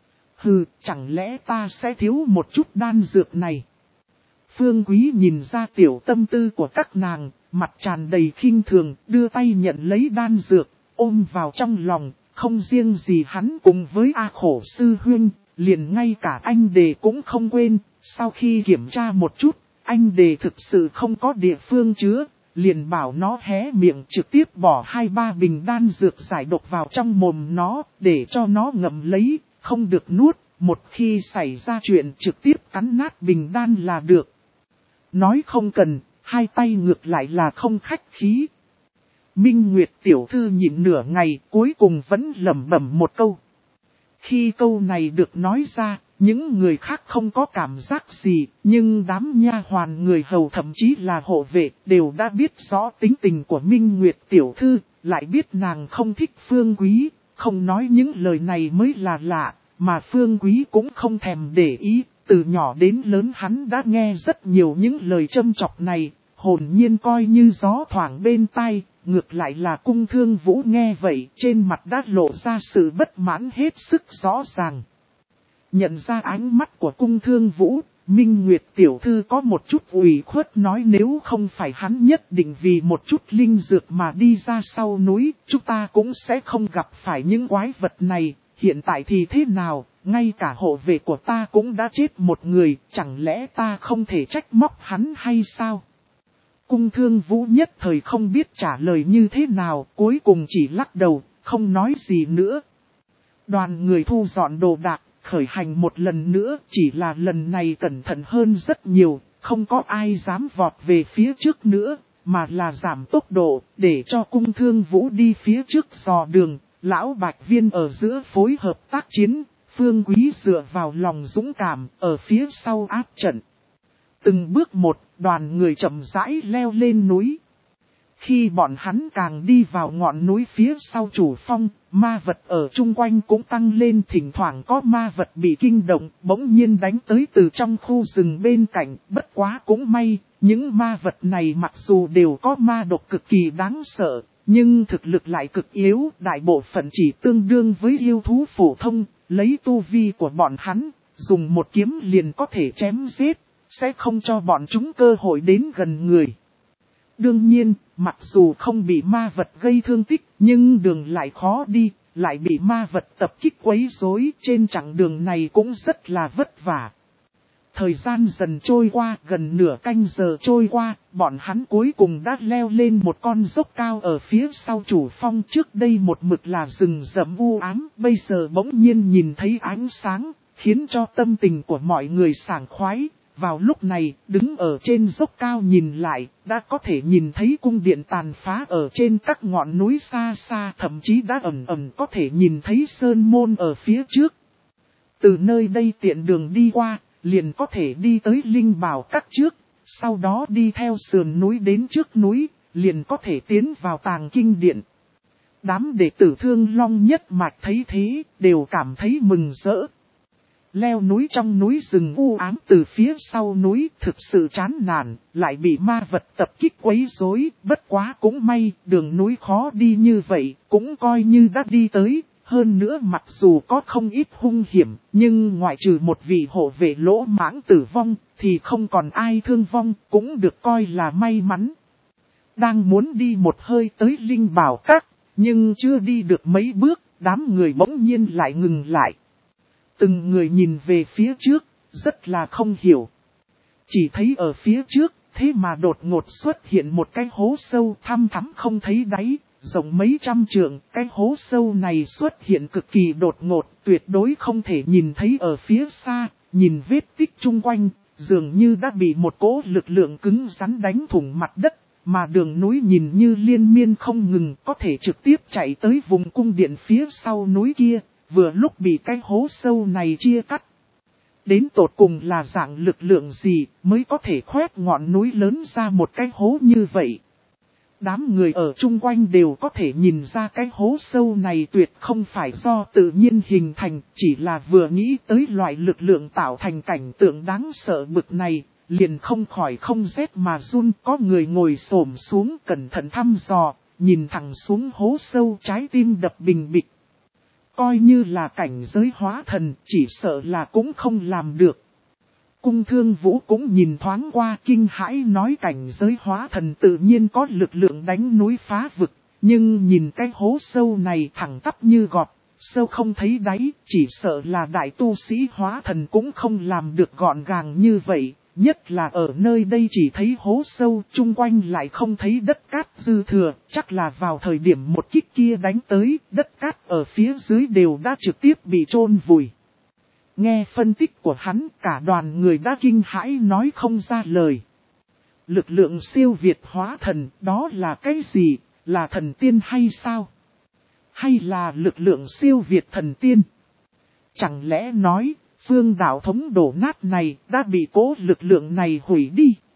Hừ, chẳng lẽ ta sẽ thiếu một chút đan dược này? Phương Quý nhìn ra tiểu tâm tư của các nàng, mặt tràn đầy khinh thường, đưa tay nhận lấy đan dược, ôm vào trong lòng, không riêng gì hắn cùng với A Khổ sư huynh, liền ngay cả anh đề cũng không quên, sau khi kiểm tra một chút, anh đề thực sự không có địa phương chứa, liền bảo nó hé miệng trực tiếp bỏ hai ba bình đan dược giải độc vào trong mồm nó, để cho nó ngậm lấy, không được nuốt, một khi xảy ra chuyện trực tiếp cắn nát bình đan là được. Nói không cần, hai tay ngược lại là không khách khí. Minh Nguyệt tiểu thư nhịn nửa ngày, cuối cùng vẫn lẩm bẩm một câu. Khi câu này được nói ra, những người khác không có cảm giác gì, nhưng đám nha hoàn người hầu thậm chí là hộ vệ đều đã biết rõ tính tình của Minh Nguyệt tiểu thư, lại biết nàng không thích Phương Quý, không nói những lời này mới là lạ, mà Phương Quý cũng không thèm để ý, từ nhỏ đến lớn hắn đã nghe rất nhiều những lời châm chọc này, hồn nhiên coi như gió thoảng bên tai. Ngược lại là Cung Thương Vũ nghe vậy, trên mặt đã lộ ra sự bất mãn hết sức rõ ràng. Nhận ra ánh mắt của Cung Thương Vũ, Minh Nguyệt tiểu thư có một chút ủy khuất nói nếu không phải hắn nhất định vì một chút linh dược mà đi ra sau núi, chúng ta cũng sẽ không gặp phải những quái vật này. Hiện tại thì thế nào, ngay cả hộ vệ của ta cũng đã chết một người, chẳng lẽ ta không thể trách móc hắn hay sao? Cung Thương Vũ nhất thời không biết trả lời như thế nào, cuối cùng chỉ lắc đầu, không nói gì nữa. Đoàn người thu dọn đồ đạc, khởi hành một lần nữa, chỉ là lần này cẩn thận hơn rất nhiều, không có ai dám vọt về phía trước nữa, mà là giảm tốc độ, để cho Cung Thương Vũ đi phía trước dò đường, lão Bạch Viên ở giữa phối hợp tác chiến, Phương Quý dựa vào lòng dũng cảm, ở phía sau áp trận. Từng bước một, đoàn người chậm rãi leo lên núi. Khi bọn hắn càng đi vào ngọn núi phía sau chủ phong, ma vật ở chung quanh cũng tăng lên, thỉnh thoảng có ma vật bị kinh động, bỗng nhiên đánh tới từ trong khu rừng bên cạnh, bất quá cũng may, những ma vật này mặc dù đều có ma độc cực kỳ đáng sợ, nhưng thực lực lại cực yếu, đại bộ phận chỉ tương đương với yêu thú phổ thông, lấy tu vi của bọn hắn, dùng một kiếm liền có thể chém giết. Sẽ không cho bọn chúng cơ hội đến gần người. Đương nhiên, mặc dù không bị ma vật gây thương tích, nhưng đường lại khó đi, lại bị ma vật tập kích quấy rối, trên chặng đường này cũng rất là vất vả. Thời gian dần trôi qua, gần nửa canh giờ trôi qua, bọn hắn cuối cùng đã leo lên một con dốc cao ở phía sau chủ phong. Trước đây một mực là rừng rậm u ám, bây giờ bỗng nhiên nhìn thấy ánh sáng, khiến cho tâm tình của mọi người sảng khoái. Vào lúc này, đứng ở trên dốc cao nhìn lại, đã có thể nhìn thấy cung điện tàn phá ở trên các ngọn núi xa xa, thậm chí đã ẩn ẩn có thể nhìn thấy sơn môn ở phía trước. Từ nơi đây tiện đường đi qua, liền có thể đi tới Linh Bảo Các trước, sau đó đi theo sườn núi đến trước núi, liền có thể tiến vào Tàng Kinh Điện. Đám đệ tử Thương Long nhất mạch thấy thế, đều cảm thấy mừng rỡ. Leo núi trong núi rừng u ám từ phía sau núi thực sự chán nản, lại bị ma vật tập kích quấy rối, bất quá cũng may, đường núi khó đi như vậy, cũng coi như đã đi tới, hơn nữa mặc dù có không ít hung hiểm, nhưng ngoại trừ một vị hộ vệ lỗ mãng tử vong, thì không còn ai thương vong, cũng được coi là may mắn. Đang muốn đi một hơi tới Linh Bảo Các, nhưng chưa đi được mấy bước, đám người bỗng nhiên lại ngừng lại. Từng người nhìn về phía trước, rất là không hiểu. Chỉ thấy ở phía trước, thế mà đột ngột xuất hiện một cái hố sâu thăm thắm không thấy đáy, rộng mấy trăm trượng. Cái hố sâu này xuất hiện cực kỳ đột ngột, tuyệt đối không thể nhìn thấy ở phía xa, nhìn vết tích chung quanh, dường như đã bị một cỗ lực lượng cứng rắn đánh thủng mặt đất, mà đường núi nhìn như liên miên không ngừng, có thể trực tiếp chạy tới vùng cung điện phía sau núi kia. Vừa lúc bị cái hố sâu này chia cắt. Đến tột cùng là dạng lực lượng gì mới có thể khoét ngọn núi lớn ra một cái hố như vậy. Đám người ở chung quanh đều có thể nhìn ra cái hố sâu này tuyệt không phải do tự nhiên hình thành, chỉ là vừa nghĩ tới loại lực lượng tạo thành cảnh tượng đáng sợ bực này, liền không khỏi không rét mà run. Có người ngồi xổm xuống cẩn thận thăm dò, nhìn thẳng xuống hố sâu, trái tim đập bình bịch. Coi như là cảnh giới hóa thần, chỉ sợ là cũng không làm được. Cung Thương Vũ cũng nhìn thoáng qua kinh hãi nói cảnh giới hóa thần tự nhiên có lực lượng đánh núi phá vực. Nhưng nhìn cái hố sâu này thẳng tắp như gọt, sâu không thấy đáy, chỉ sợ là đại tu sĩ hóa thần cũng không làm được gọn gàng như vậy. Nhất là ở nơi đây chỉ thấy hố sâu, chung quanh lại không thấy đất cát dư thừa, chắc là vào thời điểm một kích kia đánh tới, đất cát ở phía dưới đều đã trực tiếp bị chôn vùi. Nghe phân tích của hắn, cả đoàn người đã kinh hãi nói không ra lời. Lực lượng siêu việt hóa thần, đó là cái gì? Là thần tiên hay sao? Hay là lực lượng siêu việt thần tiên? Chẳng lẽ nói, phương đạo thống đổ nát này đã bị cố lực lượng này hủy đi?